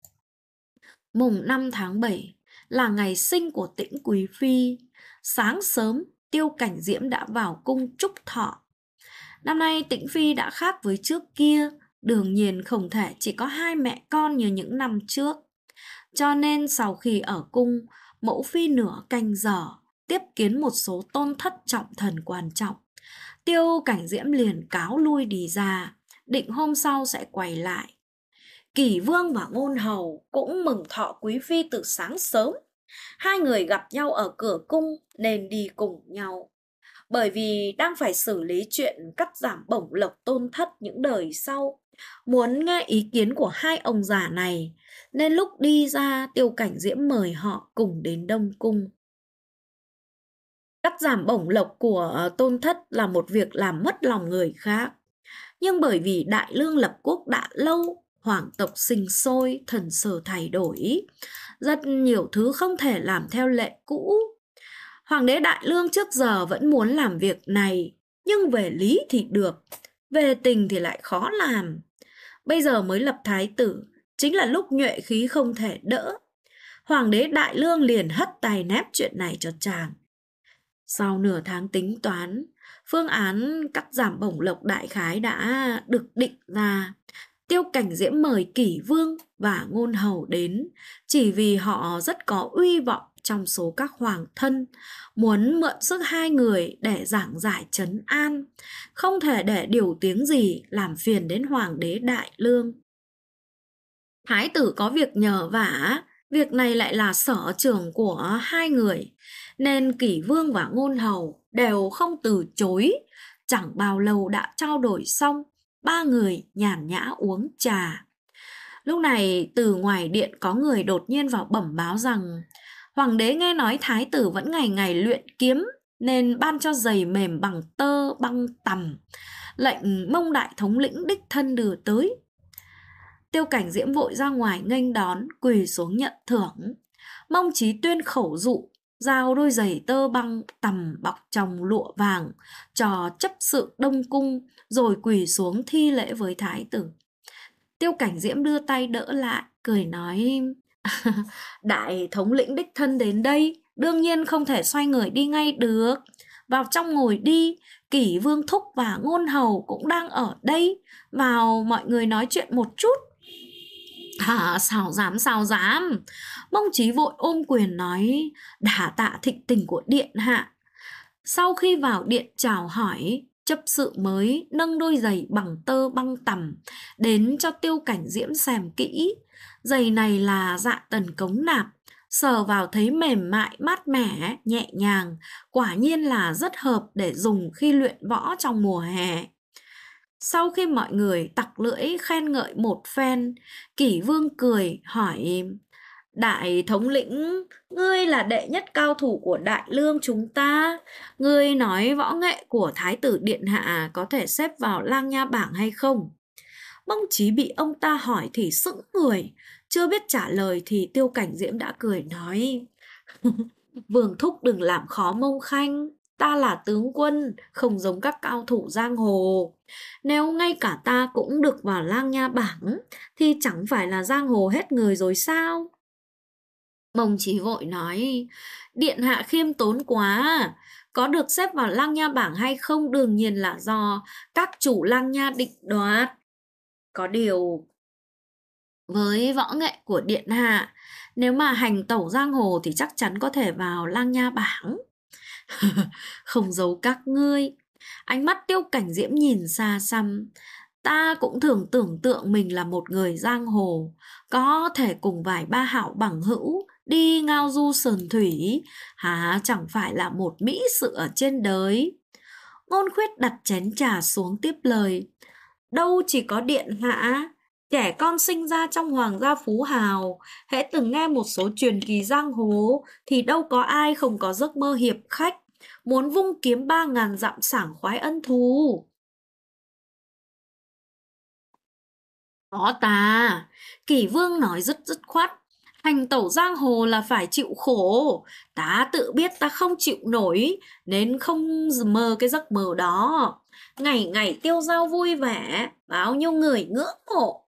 Mùng 5 tháng 7 là ngày sinh của Tĩnh Quý Phi. Sáng sớm, Tiêu Cảnh Diễm đã vào cung chúc thọ. Năm nay Tĩnh Phi đã khác với trước kia, đương nhiên không thể chỉ có 2 mẹ con như những năm trước. Cho nên sau khi ở cung, mẫu phi nửa canh giờ tiếp kiến một số tôn thất trọng thần quan trọng. Tiêu Cảnh Diễm liền cáo lui đi ra, định hôm sau sẽ quay lại. Kỷ Vương và Ngôn Hầu cũng mừng thọ quý phi từ sáng sớm. Hai người gặp nhau ở cửa cung nên đi cùng nhau. Bởi vì đang phải xử lý chuyện cắt giảm bổng lộc tôn thất những đời sau, muốn nghe ý kiến của hai ông già này, nên lúc đi ra Tiêu Cảnh Diễm mời họ cùng đến Đông Cung. Cắt giảm bổng lộc của Tôn Thất là một việc làm mất lòng người khác. Nhưng bởi vì Đại Lương lập quốc đã lâu, hoàng tộc sinh sôi, thần sở thay đổi, rất nhiều thứ không thể làm theo lệ cũ. Hoàng đế Đại Lương trước giờ vẫn muốn làm việc này, nhưng về lý thì được, về tình thì lại khó làm. Bây giờ mới lập thái tử, chính là lúc nhuệ khí không thể đỡ. Hoàng đế Đại Lương liền hất tay nép chuyện này cho chàng. Sau nửa tháng tính toán, phương án cắt giảm bổng lộc đại khái đã được định ra. Tiêu Cảnh Diễm mời Kỷ Vương và Ngôn Hầu đến, chỉ vì họ rất có uy vọng trong số các hoàng thân, muốn mượn sức hai người để giảng giải trấn an, không thể để điều tiếng gì làm phiền đến Hoàng đế Đại Lương. Thái tử có việc nhờ vả, việc này lại là sở trường của hai người, nên Kỷ Vương và Ngôn Hầu đều không từ chối. Chẳng bao lâu đã trao đổi xong, ba người nhàn nhã uống trà. Lúc này từ ngoài điện có người đột nhiên vào bẩm báo rằng hoàng đế nghe nói thái tử vẫn ngày ngày luyện kiếm, nên ban cho giày mềm bằng tơ băng tằm, lệnh Mông đại thống lĩnh đích thân đưa tới. Tiêu Cảnh Diễm vội ra ngoài nghênh đón, quỳ xuống nhận thưởng. Mông Chí Tuyên khẩu dụ giao đôi giày tơ băng tằm bọc trong lụa vàng cho chấp sự Đông Cung, rồi quỳ xuống thi lễ với thái tử. Tiêu Cảnh Diễm đưa tay đỡ lại, cười nói: Đại thống lĩnh đích thân đến đây, đương nhiên không thể xoay người đi ngay được. Vào trong ngồi đi, Kỷ Vương thúc và Ngôn Hầu cũng đang ở đây, vào mọi người nói chuyện một chút. Sao dám. Mông Chí vội ôm quyền nói: đả tạ thịnh tình của điện hạ. Sau khi vào điện chào hỏi, chấp sự mới nâng đôi giày bằng tơ băng tằm đến cho Tiêu Cảnh Diễm xem kỹ. Giày này là Dạ Tần cống nạp, sờ vào thấy mềm mại, mát mẻ, nhẹ nhàng, quả nhiên là rất hợp để dùng khi luyện võ trong mùa hè. Sau khi mọi người tặc lưỡi khen ngợi một phen, Kỷ Vương cười hỏi: Đại thống lĩnh, ngươi là đệ nhất cao thủ của Đại Lương chúng ta. Ngươi nói võ nghệ của Thái tử Điện Hạ có thể xếp vào Lang Nha bảng hay không? Mông Chí bị ông ta hỏi thì sững người, chưa biết trả lời thì Tiêu Cảnh Diễm đã cười nói: Vương thúc đừng làm khó Mông Khanh, ta là tướng quân, không giống các cao thủ giang hồ. Nếu ngay cả ta cũng được vào Lang Nha bảng thì chẳng phải là giang hồ hết người rồi sao? Mông Chí vội nói: Điện hạ khiêm tốn quá, có được xếp vào Lang Nha bảng hay không đương nhiên là do các chủ Lang Nha định đoạt. Có điều với võ nghệ của điện hạ, nếu mà hành tẩu giang hồ thì chắc chắn có thể vào Lang Nha bảng. Không giấu các ngươi. Ánh mắt Tiêu Cảnh Diễm nhìn xa xăm. Ta cũng thường tưởng tượng mình là một người giang hồ, có thể cùng vài ba hảo bằng hữu đi ngao du sườn thủy, chẳng phải là một mỹ sự ở trên đời. Ngôn Khuyết đặt chén trà xuống tiếp lời: Đâu chỉ có điện hạ, trẻ con sinh ra trong hoàng gia phú hào, hễ từng nghe một số truyền kỳ giang hồ thì đâu có ai không có giấc mơ hiệp khách, muốn vung kiếm 3.000 dặm sảng khoái ân thù. Có ta, Kỷ Vương nói rất dứt khoát: hành tẩu giang hồ là phải chịu khổ. Ta tự biết ta không chịu nổi, nên không mơ cái giấc mơ đó. Ngày ngày tiêu dao vui vẻ, bao nhiêu người ngưỡng mộ.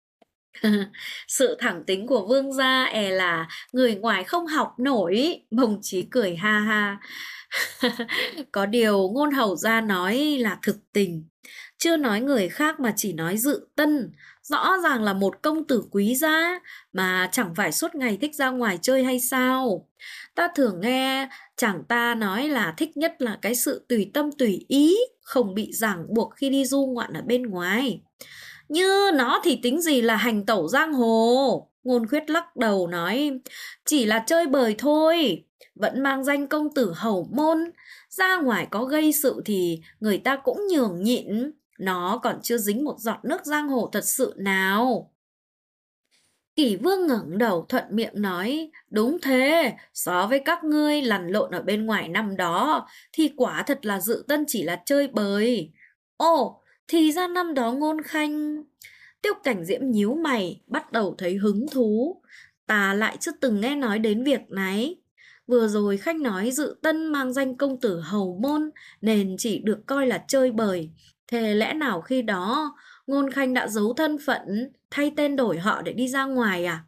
Sự thẳng tính của vương gia là người ngoài không học nổi. Mông Chí cười ha ha. Có điều Ngôn Hầu gia nói là thực tình, chưa nói người khác mà chỉ nói Dự Tân. Rõ ràng là một công tử quý giá, mà chẳng phải suốt ngày thích ra ngoài chơi hay sao? Ta thường nghe chàng ta nói là thích nhất là cái sự tùy tâm tùy ý, không bị ràng buộc khi đi du ngoạn ở bên ngoài. Như nó thì tính gì là hành tẩu giang hồ? Ngôn Khuyết lắc đầu nói: Chỉ là chơi bời thôi, vẫn mang danh công tử hầu môn, ra ngoài có gây sự thì người ta cũng nhường nhịn. Nó còn chưa dính một giọt nước giang hồ thật sự nào. Kỷ Vương ngẩng đầu thuận miệng nói, đúng thế, so với các ngươi lăn lộn ở bên ngoài năm đó, thì quả thật là Dự Tân chỉ là chơi bời. Ồ, thì ra năm đó Ngôn Khanh... Tiêu Cảnh Diễm nhíu mày, bắt đầu thấy hứng thú. Ta lại chưa từng nghe nói đến việc này. Vừa rồi Khanh nói Dự Tân mang danh công tử hầu môn, nên chỉ được coi là chơi bời. Thế lẽ nào khi đó Ngôn Khanh đã giấu thân phận, thay tên đổi họ để đi ra ngoài à?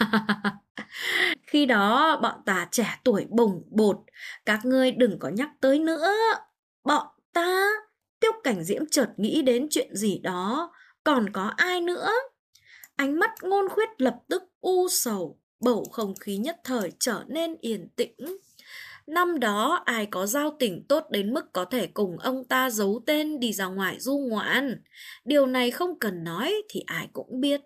Khi đó bọn ta trẻ tuổi bồng bột, các ngươi đừng có nhắc tới nữa. Bọn ta... Tiêu Cảnh Diễm chợt nghĩ đến chuyện gì đó, còn có ai nữa? Ánh mắt Ngôn Khuyết lập tức u sầu, bầu không khí nhất thời trở nên yên tĩnh. Năm đó ai có giao tình tốt đến mức có thể cùng ông ta giấu tên đi ra ngoài du ngoạn. Điều này không cần nói thì ai cũng biết.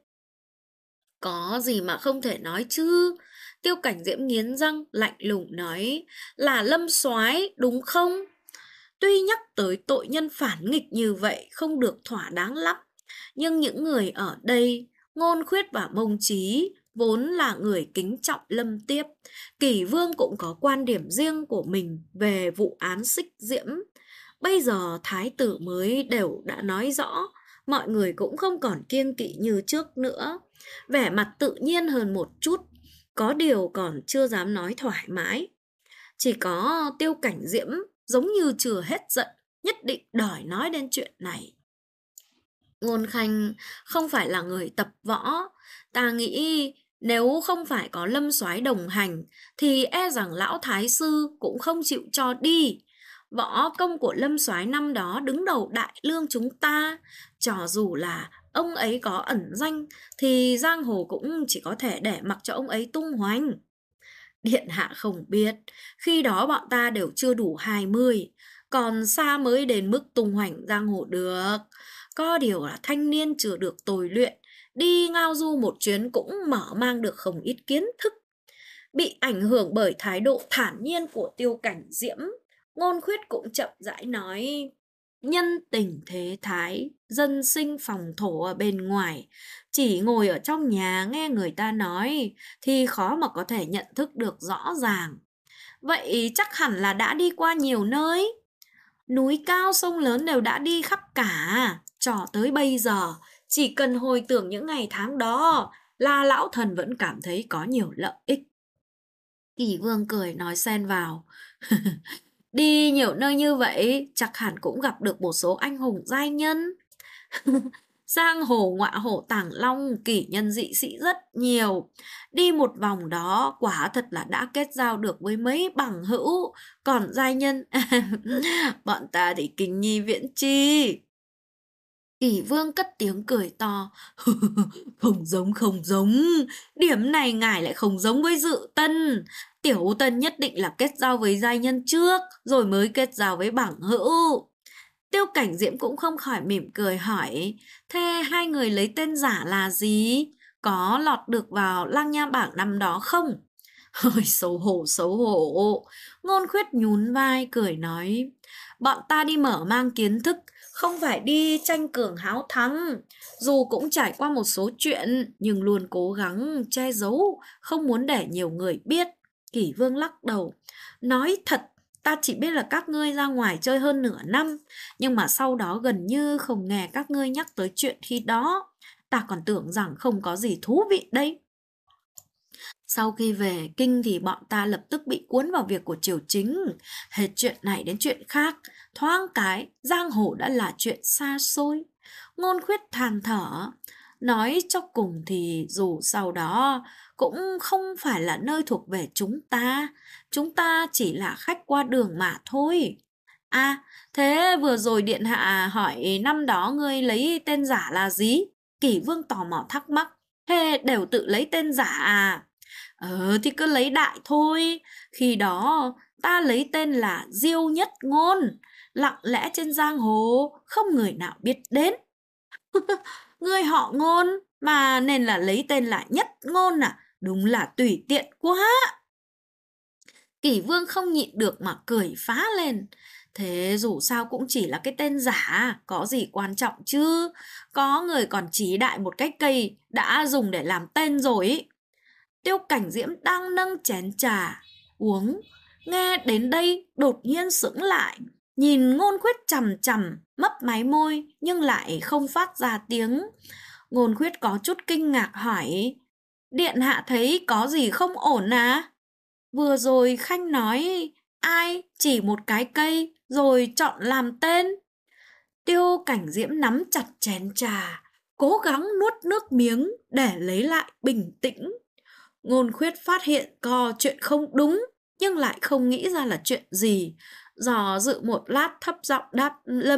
Có gì mà không thể nói chứ? Tiêu Cảnh Diễm nghiến răng lạnh lùng nói, là Lâm Soái đúng không? Tuy nhắc tới tội nhân phản nghịch như vậy không được thỏa đáng lắm, nhưng những người ở đây, Ngôn Khuyết và Mông Chí, vốn là người kính trọng Lâm Tiếp. Kỷ Vương cũng có quan điểm riêng của mình về vụ án Xích Diễm. Bây giờ thái tử mới đều đã nói rõ, mọi người cũng không còn kiêng kỵ như trước nữa. Vẻ mặt tự nhiên hơn một chút, có điều còn chưa dám nói thoải mái. Chỉ có Tiêu Cảnh Diễm giống như chưa hết giận, nhất định đòi nói đến chuyện này. Ngôn Khanh không phải là người tập võ, ta nghĩ nếu không phải có Lâm Soái đồng hành thì e rằng lão thái sư cũng không chịu cho đi. Võ công của Lâm Soái năm đó đứng đầu đại lương chúng ta, cho dù là ông ấy có ẩn danh thì giang hồ cũng chỉ có thể để mặc cho ông ấy tung hoành. Điện hạ không biết, khi đó bọn ta đều chưa đủ 20, còn xa mới đến mức tung hoành giang hồ được. Có điều là thanh niên chưa được tồi luyện, đi ngao du một chuyến cũng mở mang được không ít kiến thức. Bị ảnh hưởng bởi thái độ thản nhiên của Tiêu Cảnh Diễm, Ngôn Khuyết cũng chậm rãi nói, nhân tình thế thái, dân sinh phòng thổ ở bên ngoài, chỉ ngồi ở trong nhà nghe người ta nói thì khó mà có thể nhận thức được rõ ràng. Vậy chắc hẳn là đã đi qua nhiều nơi. Núi cao sông lớn đều đã đi khắp cả, cho tới bây giờ, chỉ cần hồi tưởng những ngày tháng đó là lão thần vẫn cảm thấy có nhiều lợi ích. Kỷ Vương cười nói xen vào, đi nhiều nơi như vậy chắc hẳn cũng gặp được một số anh hùng giai nhân. Giang hồ ngọa hổ tàng long, kỷ nhân dị sĩ rất nhiều. Đi một vòng đó quả thật là đã kết giao được với mấy bằng hữu. Còn giai nhân, bọn ta thì kính nhi viễn chi. Kỷ Vương cất tiếng cười to. Không giống, không giống. Điểm này ngài lại không giống với Dự Tân. Tiểu Tân nhất định là kết giao với giai nhân trước, rồi mới kết giao với bằng hữu. Tiêu Cảnh Diễm cũng không khỏi mỉm cười hỏi, thế hai người lấy tên giả là gì? Có lọt được vào Lăng Nham bảng năm đó không? Ôi xấu hổ xấu hổ. Ngôn Khuyết nhún vai cười nói, bọn ta đi mở mang kiến thức, không phải đi tranh cường háo thắng. Dù cũng trải qua một số chuyện, nhưng luôn cố gắng che giấu, không muốn để nhiều người biết. Kỷ Vương lắc đầu, nói thật, ta chỉ biết là các ngươi ra ngoài chơi hơn nửa năm, nhưng mà sau đó gần như không nghe các ngươi nhắc tới chuyện khi đó. Ta còn tưởng rằng không có gì thú vị đây. Sau khi về kinh thì bọn ta lập tức bị cuốn vào việc của triều chính. Hết chuyện này đến chuyện khác, thoáng cái, giang hồ đã là chuyện xa xôi. Ngôn Khuyết than thở, nói cho cùng thì dù sau đó cũng không phải là nơi thuộc về chúng ta chỉ là khách qua đường mà thôi. À, thế vừa rồi điện hạ hỏi năm đó ngươi lấy tên giả là gì? Kỷ Vương tò mò thắc mắc, thế đều tự lấy tên giả à? Thì cứ lấy đại thôi, khi đó ta lấy tên là Diêu Nhất Ngôn, lặng lẽ trên giang hồ, không người nào biết đến. Ngươi họ Ngôn mà nên là lấy tên là Nhất Ngôn à? Đúng là tùy tiện quá. Kỷ Vương không nhịn được mà cười phá lên. Thế dù sao cũng chỉ là cái tên giả, có gì quan trọng chứ. Có người còn chỉ đại một cái cây đã dùng để làm tên rồi ý. Tiêu Cảnh Diễm đang nâng chén trà uống, nghe đến đây đột nhiên sững lại, nhìn Ngôn Khuyết chằm chằm, mấp máy môi nhưng lại không phát ra tiếng. Ngôn Khuyết có chút kinh ngạc hỏi: Điện hạ thấy có gì không ổn à? Vừa rồi Khanh nói ai chỉ một cái cây rồi chọn làm tên. Tiêu Cảnh Diễm nắm chặt chén trà, cố gắng nuốt nước miếng để lấy lại bình tĩnh. Ngôn Khuyết phát hiện có chuyện không đúng, nhưng lại không nghĩ ra là chuyện gì. Dò dự một lát thấp giọng đáp: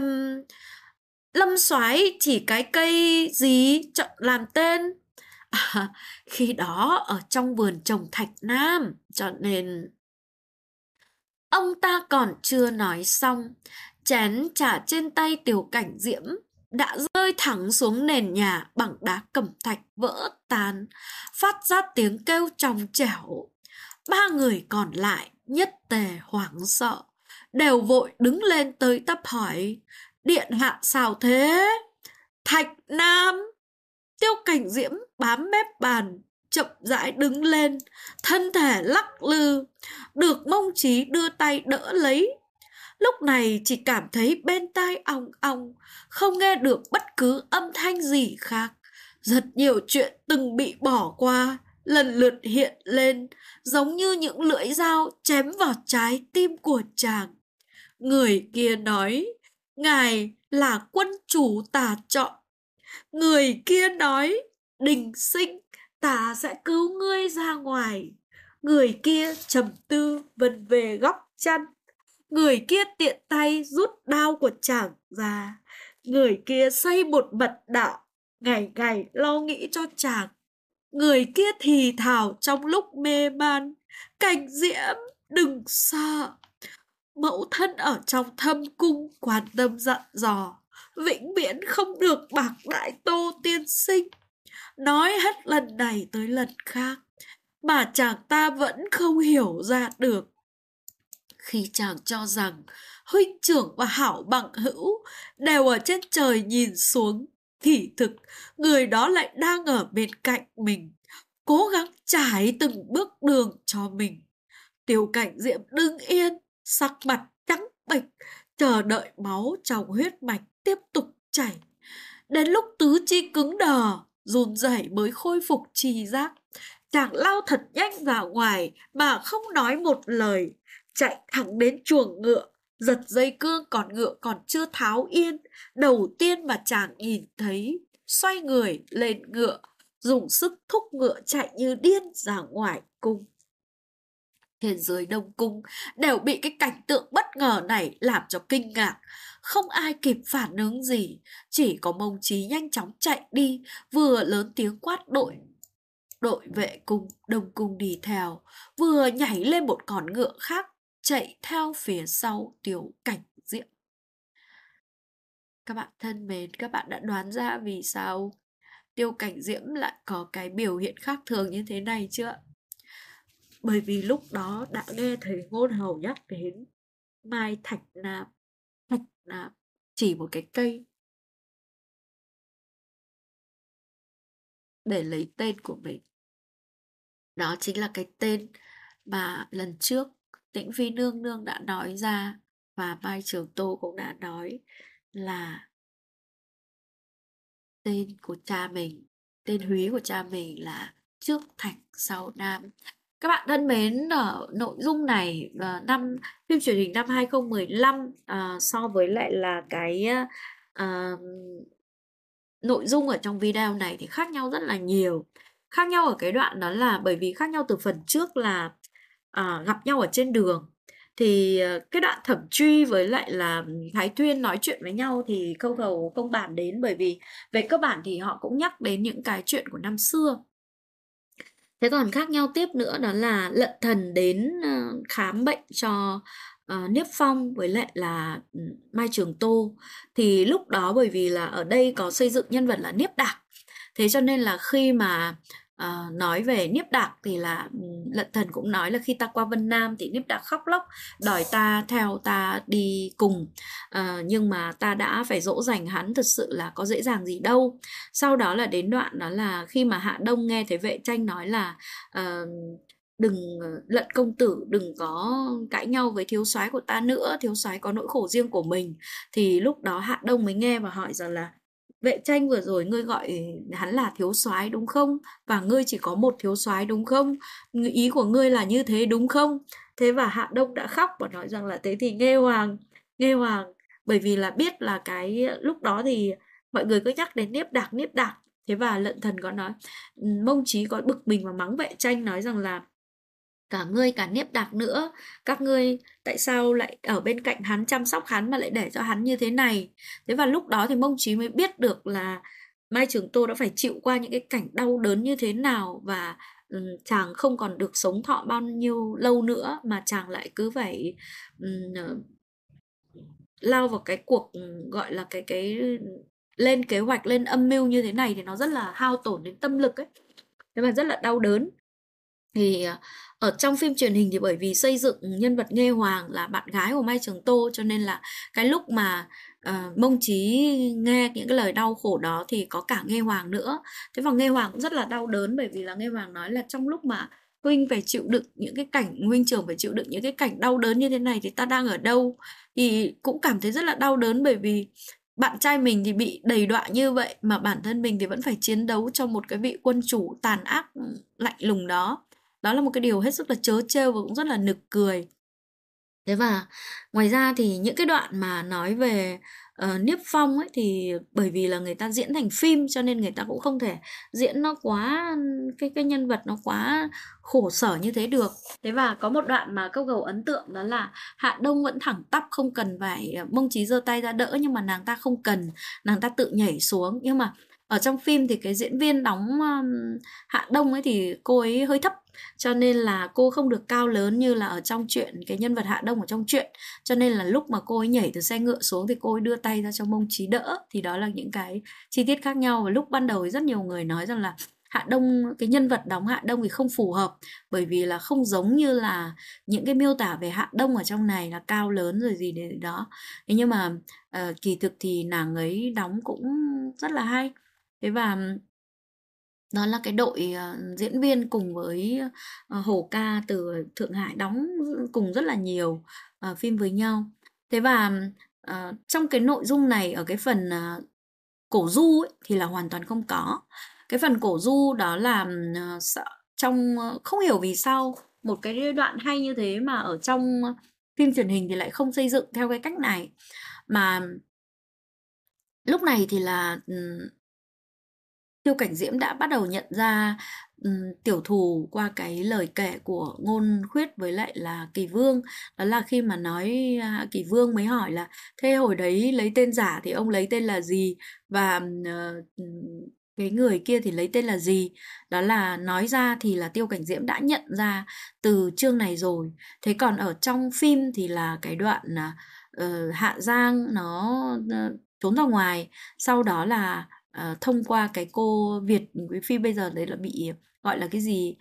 Lâm Soái chỉ cái cây gì chọn làm tên? Khi đó ở trong vườn trồng thạch nam, cho nên... Ông ta còn chưa nói xong, chén trà trên tay Tiểu Cảnh Diễm đã rơi thẳng xuống nền nhà bằng đá cẩm thạch vỡ tan, phát ra tiếng kêu trong trẻo. Ba người còn lại nhất tề hoảng sợ, đều vội đứng lên tới tấp hỏi: Điện hạ sao thế? Thạch Nam! Tiêu Cảnh Diễm bám mép bàn, chậm rãi đứng lên, thân thể lắc lư, được Mông Chí đưa tay đỡ lấy. Lúc này chỉ cảm thấy bên tai ong ong, không nghe được bất cứ âm thanh gì khác. Rất nhiều chuyện từng bị bỏ qua lần lượt hiện lên, giống như những lưỡi dao chém vào trái tim của chàng. Người kia nói: Ngài là quân chủ ta chọn. Người kia nói: Đình Sinh, ta sẽ cứu ngươi ra ngoài. Người kia trầm tư vần về góc chăn. Người kia tiện tay rút đao của chàng ra. Người kia xây một mật đạo, ngày ngày lo nghĩ cho chàng. Người kia thì thào trong lúc mê man: Cảnh Diễm, đừng sợ. Mẫu thân ở trong thâm cung quan tâm dặn dò, vĩnh viễn không được bạc đãi Tô tiên sinh. Nói hết lần này tới lần khác, mà chàng ta vẫn không hiểu ra được. Khi chàng cho rằng huynh trưởng và hảo bằng hữu đều ở trên trời nhìn xuống, thì thực người đó lại đang ở bên cạnh mình, cố gắng trải từng bước đường cho mình. Tiêu Cảnh Diễm đứng yên, sắc mặt trắng bệch, chờ đợi máu trong huyết mạch tiếp tục chảy. Đến lúc tứ chi cứng đờ, run rẩy mới khôi phục tri giác, chàng lao thật nhanh ra ngoài mà không nói một lời, chạy thẳng đến chuồng ngựa, giật dây cương con ngựa còn chưa tháo yên. Đầu tiên mà chàng nhìn thấy, xoay người lên ngựa, dùng sức thúc ngựa chạy như điên ra ngoài cung. Trên dưới Đông Cung đều bị cái cảnh tượng bất ngờ này làm cho kinh ngạc. Không ai kịp phản ứng gì, chỉ có Mông Chí nhanh chóng chạy đi, vừa lớn tiếng quát đội vệ cung Đông Cung đi theo, vừa nhảy lên một con ngựa khác, chạy theo phía sau Tiêu Cảnh Diễm. Các bạn thân mến, các bạn đã đoán ra vì sao Tiêu Cảnh Diễm lại có cái biểu hiện khác thường như thế này chưa? Bởi vì lúc đó đã nghe thấy Ngôn Hầu nhắc đến Mai Thạch Nam. Thạch Nam chỉ một cái cây để lấy tên của mình. Đó chính là cái tên mà lần trước Tĩnh Phi Nương Nương đã nói ra, và Mai Trường Tô cũng đã nói là tên của cha mình, tên húy của cha mình là trước Thạch sau Nam. Các bạn thân mến, ở nội dung này phim truyền hình năm 2015 so với lại là cái nội dung ở trong video này thì khác nhau rất là nhiều. Khác nhau ở cái đoạn đó là bởi vì khác nhau từ phần trước là gặp nhau ở trên đường. Thì cái đoạn Thẩm Truy với lại là Thái Thuyên nói chuyện với nhau thì Khâu Khẩu không bàn đến, bởi vì về cơ bản thì họ cũng nhắc đến những cái chuyện của năm xưa. Thế còn khác nhau tiếp nữa đó là Lận Thần đến khám bệnh cho Niếp Phong với lại là Mai Trường Tô. Thì lúc đó bởi vì là ở đây có xây dựng nhân vật là Niếp Đạc, thế cho nên là khi mà nói về Niếp Đạc thì là Lận Thần cũng nói là khi ta qua Vân Nam thì Niếp Đạc khóc lóc đòi ta theo ta đi cùng. Nhưng mà ta đã phải dỗ dành hắn, thật sự là có dễ dàng gì đâu. Sau đó là đến đoạn đó là khi mà Hạ Đông nghe thấy Vệ Tranh nói là đừng, Lận công tử đừng có cãi nhau với thiếu soái của ta nữa, thiếu soái có nỗi khổ riêng của mình, thì lúc đó Hạ Đông mới nghe và hỏi rằng là Vệ Tranh vừa rồi ngươi gọi hắn là thiếu soái đúng không? Và ngươi chỉ có một thiếu soái đúng không? Ý của ngươi là như thế đúng không? Thế và Hạ Đông đã khóc và nói rằng là thế thì Nghe Hoàng, bởi vì là biết là cái lúc đó thì mọi người cứ nhắc đến Niếp Đạc. Thế và Lận Thần có nói, Mông Chí có bực mình và mắng Vệ Tranh nói rằng là cả ngươi cả Niếp Đạc nữa, các ngươi tại sao lại ở bên cạnh hắn chăm sóc hắn mà lại để cho hắn như thế này. Thế và lúc đó thì Mông Chí mới biết được là Mai Trường Tô đã phải chịu qua những cái cảnh đau đớn như thế nào, và chàng không còn được sống thọ bao nhiêu lâu nữa mà chàng lại cứ phải lao vào cái cuộc, gọi là cái lên kế hoạch, lên âm mưu như thế này thì nó rất là hao tổn đến tâm lực ấy. Thế mà rất là đau đớn. Thì ở trong phim truyền hình thì bởi vì xây dựng nhân vật Nghê Hoàng là bạn gái của Mai Trường Tô, cho nên là cái lúc mà Mông Chí nghe những cái lời đau khổ đó thì có cả Nghê Hoàng nữa. Thế và Nghê Hoàng cũng rất là đau đớn, bởi vì là Nghê Hoàng nói là trong lúc mà huynh phải chịu đựng những cái cảnh, huynh trưởng phải chịu đựng những cái cảnh đau đớn như thế này thì ta đang ở đâu, thì cũng cảm thấy rất là đau đớn, bởi vì bạn trai mình thì bị đầy đọa như vậy mà bản thân mình thì vẫn phải chiến đấu cho một cái vị quân chủ tàn ác, lạnh lùng đó. Đó là một cái điều hết sức là trớ trêu và cũng rất là nực cười. Thế và ngoài ra thì những cái đoạn mà nói về Niếp Phong ấy thì bởi vì là người ta diễn thành phim cho nên người ta cũng không thể diễn nó quá, cái nhân vật nó quá khổ sở như thế được. Thế và có một đoạn mà câu gầu ấn tượng đó là Hạ Đông vẫn thẳng tắp không cần phải Mông Chí giơ tay ra đỡ, nhưng mà nàng ta không cần, nàng ta tự nhảy xuống. Nhưng mà ở trong phim thì cái diễn viên đóng Hạ Đông ấy thì cô ấy hơi thấp, cho nên là cô không được cao lớn như là ở trong truyện, cái nhân vật Hạ Đông ở trong truyện, cho nên là lúc mà cô ấy nhảy từ xe ngựa xuống thì cô ấy đưa tay ra cho Mông Chí đỡ. Thì đó là những cái chi tiết khác nhau. Và lúc ban đầu thì rất nhiều người nói rằng là Hạ Đông, cái nhân vật đóng Hạ Đông thì không phù hợp, bởi vì là không giống như là những cái miêu tả về Hạ Đông ở trong này là cao lớn rồi gì đấy đó. Thế nhưng mà kỳ thực thì nàng ấy đóng cũng rất là hay. Thế và đó là cái đội diễn viên cùng với Hổ Ca từ Thượng Hải đóng cùng rất là nhiều phim với nhau. Thế và trong cái nội dung này, ở cái phần cổ du ấy, thì là hoàn toàn không có. Cái phần cổ du đó là trong không hiểu vì sao một cái đoạn hay như thế mà ở trong phim truyền hình thì lại không xây dựng theo cái cách này. Mà lúc này thì là Tiêu Cảnh Diễm đã bắt đầu nhận ra Tiểu Thù qua cái lời kể của Ngôn Khuyết với lại là Kỳ Vương. Đó là khi mà nói Kỳ Vương mới hỏi là thế hồi đấy lấy tên giả thì ông lấy tên là gì, và cái người kia thì lấy tên là gì. Đó là nói ra thì là Tiêu Cảnh Diễm đã nhận ra từ chương này rồi. Thế còn ở trong phim thì là cái đoạn Hạ Giang nó trốn ra ngoài, sau đó là thông qua cái cô Việt Quý Phi bây giờ đấy là bị gọi là cái gì,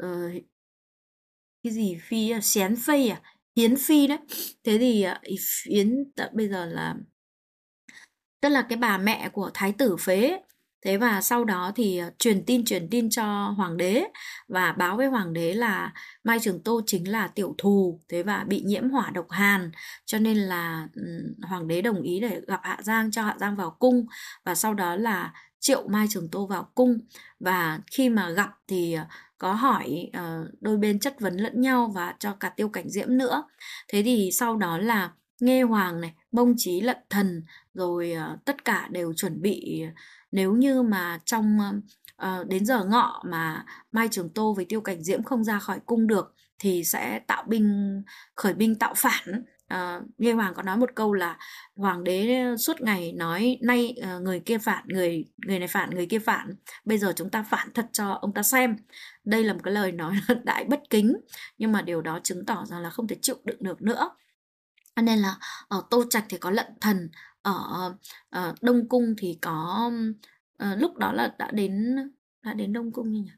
cái gì Phi Xén Phi Hiến Phi đấy. Thế thì Yến bây giờ là tức là cái bà mẹ của Thái tử Phế. Thế và sau đó thì truyền tin cho hoàng đế và báo với hoàng đế là Mai Trường Tô chính là tiểu thù, thế và bị nhiễm hỏa độc hàn, cho nên là hoàng đế đồng ý để gặp Hạ Giang, cho Hạ Giang vào cung, và sau đó là triệu Mai Trường Tô vào cung. Và khi mà gặp thì có hỏi, đôi bên chất vấn lẫn nhau và cho cả Tiêu Cảnh Diễm nữa. Thế thì sau đó là Nghê Hoàng này, Mông Chí, Lận Thần rồi tất cả đều chuẩn bị, nếu như mà trong đến giờ ngọ mà Mai Trường Tô với Tiêu Cảnh Diễm không ra khỏi cung được thì sẽ khởi binh tạo phản. Nghê Hoàng có nói một câu là hoàng đế suốt ngày nói nay người kia phản, người này phản, người kia phản, bây giờ chúng ta phản thật cho ông ta xem. Đây là một cái lời nói đại bất kính, nhưng mà điều đó chứng tỏ rằng là không thể chịu đựng được nữa. Cho nên là ở Tô Trạch thì có Lận Thần, ở Đông Cung thì có lúc đó là đã đến Đông Cung như nhỉ?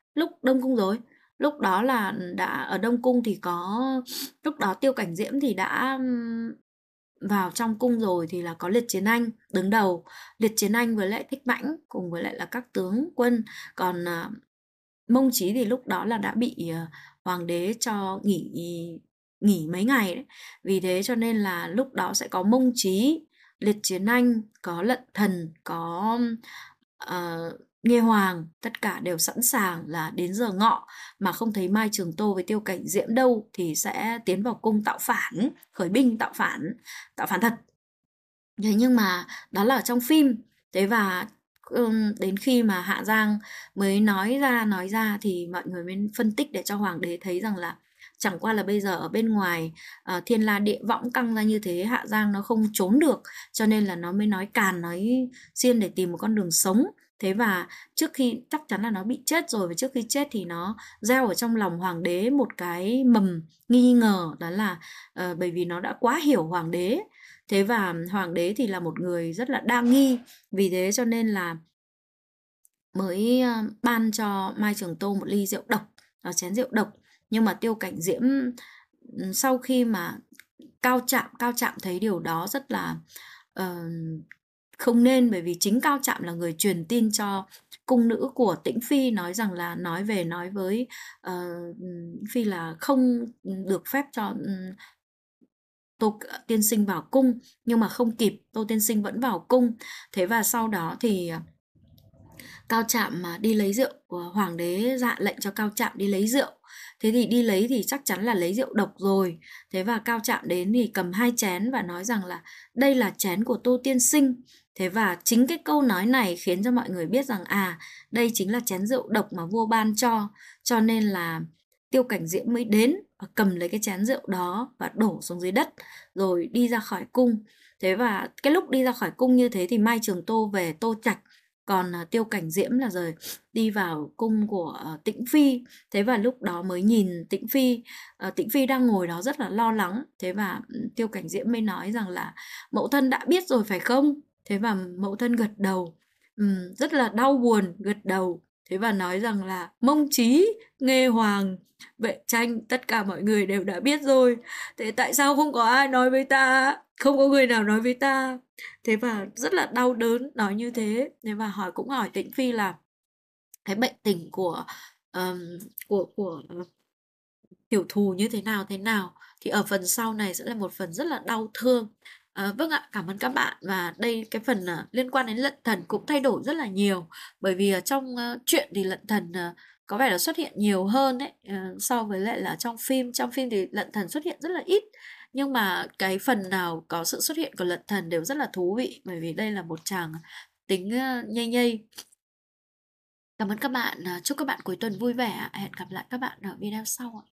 Lúc Đông Cung rồi. Lúc đó là đã ở Đông Cung thì có, lúc đó Tiêu Cảnh Diễm thì đã vào trong cung rồi, thì là có Liệt Chiến Anh đứng đầu. Liệt Chiến Anh với lại Thích Mãnh cùng với lại là các tướng quân. Còn Mông Chí thì lúc đó là đã bị hoàng đế cho nghỉ nghỉ mấy ngày đấy. Vì thế cho nên là lúc đó sẽ có Mông Chí, Liệt Chiến Anh, có Lận Thần, có Nghê Hoàng, tất cả đều sẵn sàng là đến giờ ngọ mà không thấy Mai Trường Tô với Tiêu Cảnh Diễm đâu thì sẽ tiến vào cung tạo phản, khởi binh tạo phản thật. Thế nhưng mà đó là ở trong phim. Thế và đến khi mà Hạ Giang mới nói ra thì mọi người mới phân tích để cho hoàng đế thấy rằng là chẳng qua là bây giờ ở bên ngoài thiên la địa võng căng ra như thế, Hạ Giang nó không trốn được, cho nên là nó mới nói càn nói xiên để tìm một con đường sống. Thế và trước khi chắc chắn là nó bị chết rồi, và trước khi chết thì nó gieo ở trong lòng hoàng đế một cái mầm nghi ngờ, đó là bởi vì nó đã quá hiểu hoàng đế. Thế và hoàng đế thì là một người rất là đa nghi, vì thế cho nên là mới ban cho Mai Trường Tô một ly rượu độc, chén rượu độc. Nhưng mà Tiêu Cảnh Diễm sau khi mà Cao Trạm thấy điều đó rất là không nên, bởi vì chính Cao Trạm là người truyền tin cho cung nữ của Tĩnh Phi, nói rằng là nói với Phi là không được phép cho Tô tiên sinh vào cung, nhưng mà không kịp, Tô tiên sinh vẫn vào cung. Thế và sau đó thì Cao Trạm mà đi lấy rượu, hoàng đế dạ lệnh cho Cao Trạm đi lấy rượu. Thế thì đi lấy thì chắc chắn là lấy rượu độc rồi. Thế và Cao Trạm đến thì cầm 2 chén và nói rằng là đây là chén của Tô tiên sinh. Thế và chính cái câu nói này khiến cho mọi người biết rằng đây chính là chén rượu độc mà vua ban cho nên là Tiêu Cảnh Diễm mới đến và cầm lấy cái chén rượu đó và đổ xuống dưới đất rồi đi ra khỏi cung. Thế và cái lúc đi ra khỏi cung như thế thì Mai Trường Tô về Tô Trạch, còn Tiêu Cảnh Diễm là rồi đi vào cung của Tĩnh Phi. Thế và lúc đó mới nhìn Tĩnh Phi, Tĩnh Phi đang ngồi đó rất là lo lắng. Thế và Tiêu Cảnh Diễm mới nói rằng là mẫu thân đã biết rồi phải không? Thế và mẫu thân gật đầu, rất là đau buồn, gật đầu. Thế và nói rằng là Mông Chí, Nghê Hoàng, Vệ Tranh, tất cả mọi người đều đã biết rồi. Thế tại sao không có ai nói với ta? Không có người nào nói với ta. Thế và rất là đau đớn nói như thế. Thế và cũng hỏi Tĩnh Phi là cái bệnh tình của tiểu thù như thế nào, thì ở phần sau này sẽ là một phần rất là đau thương. Vâng ạ, cảm ơn các bạn. Và đây cái phần liên quan đến Lận Thần cũng thay đổi rất là nhiều, bởi vì trong truyện thì Lận Thần có vẻ là xuất hiện nhiều hơn đấy, so với lại là trong phim. Trong phim thì Lận Thần xuất hiện rất là ít, nhưng mà cái phần nào có sự xuất hiện của Lận Thần đều rất là thú vị, bởi vì đây là một chàng tính nhây nhây. Cảm ơn các bạn, chúc các bạn cuối tuần vui vẻ. Hẹn gặp lại các bạn ở video sau ạ.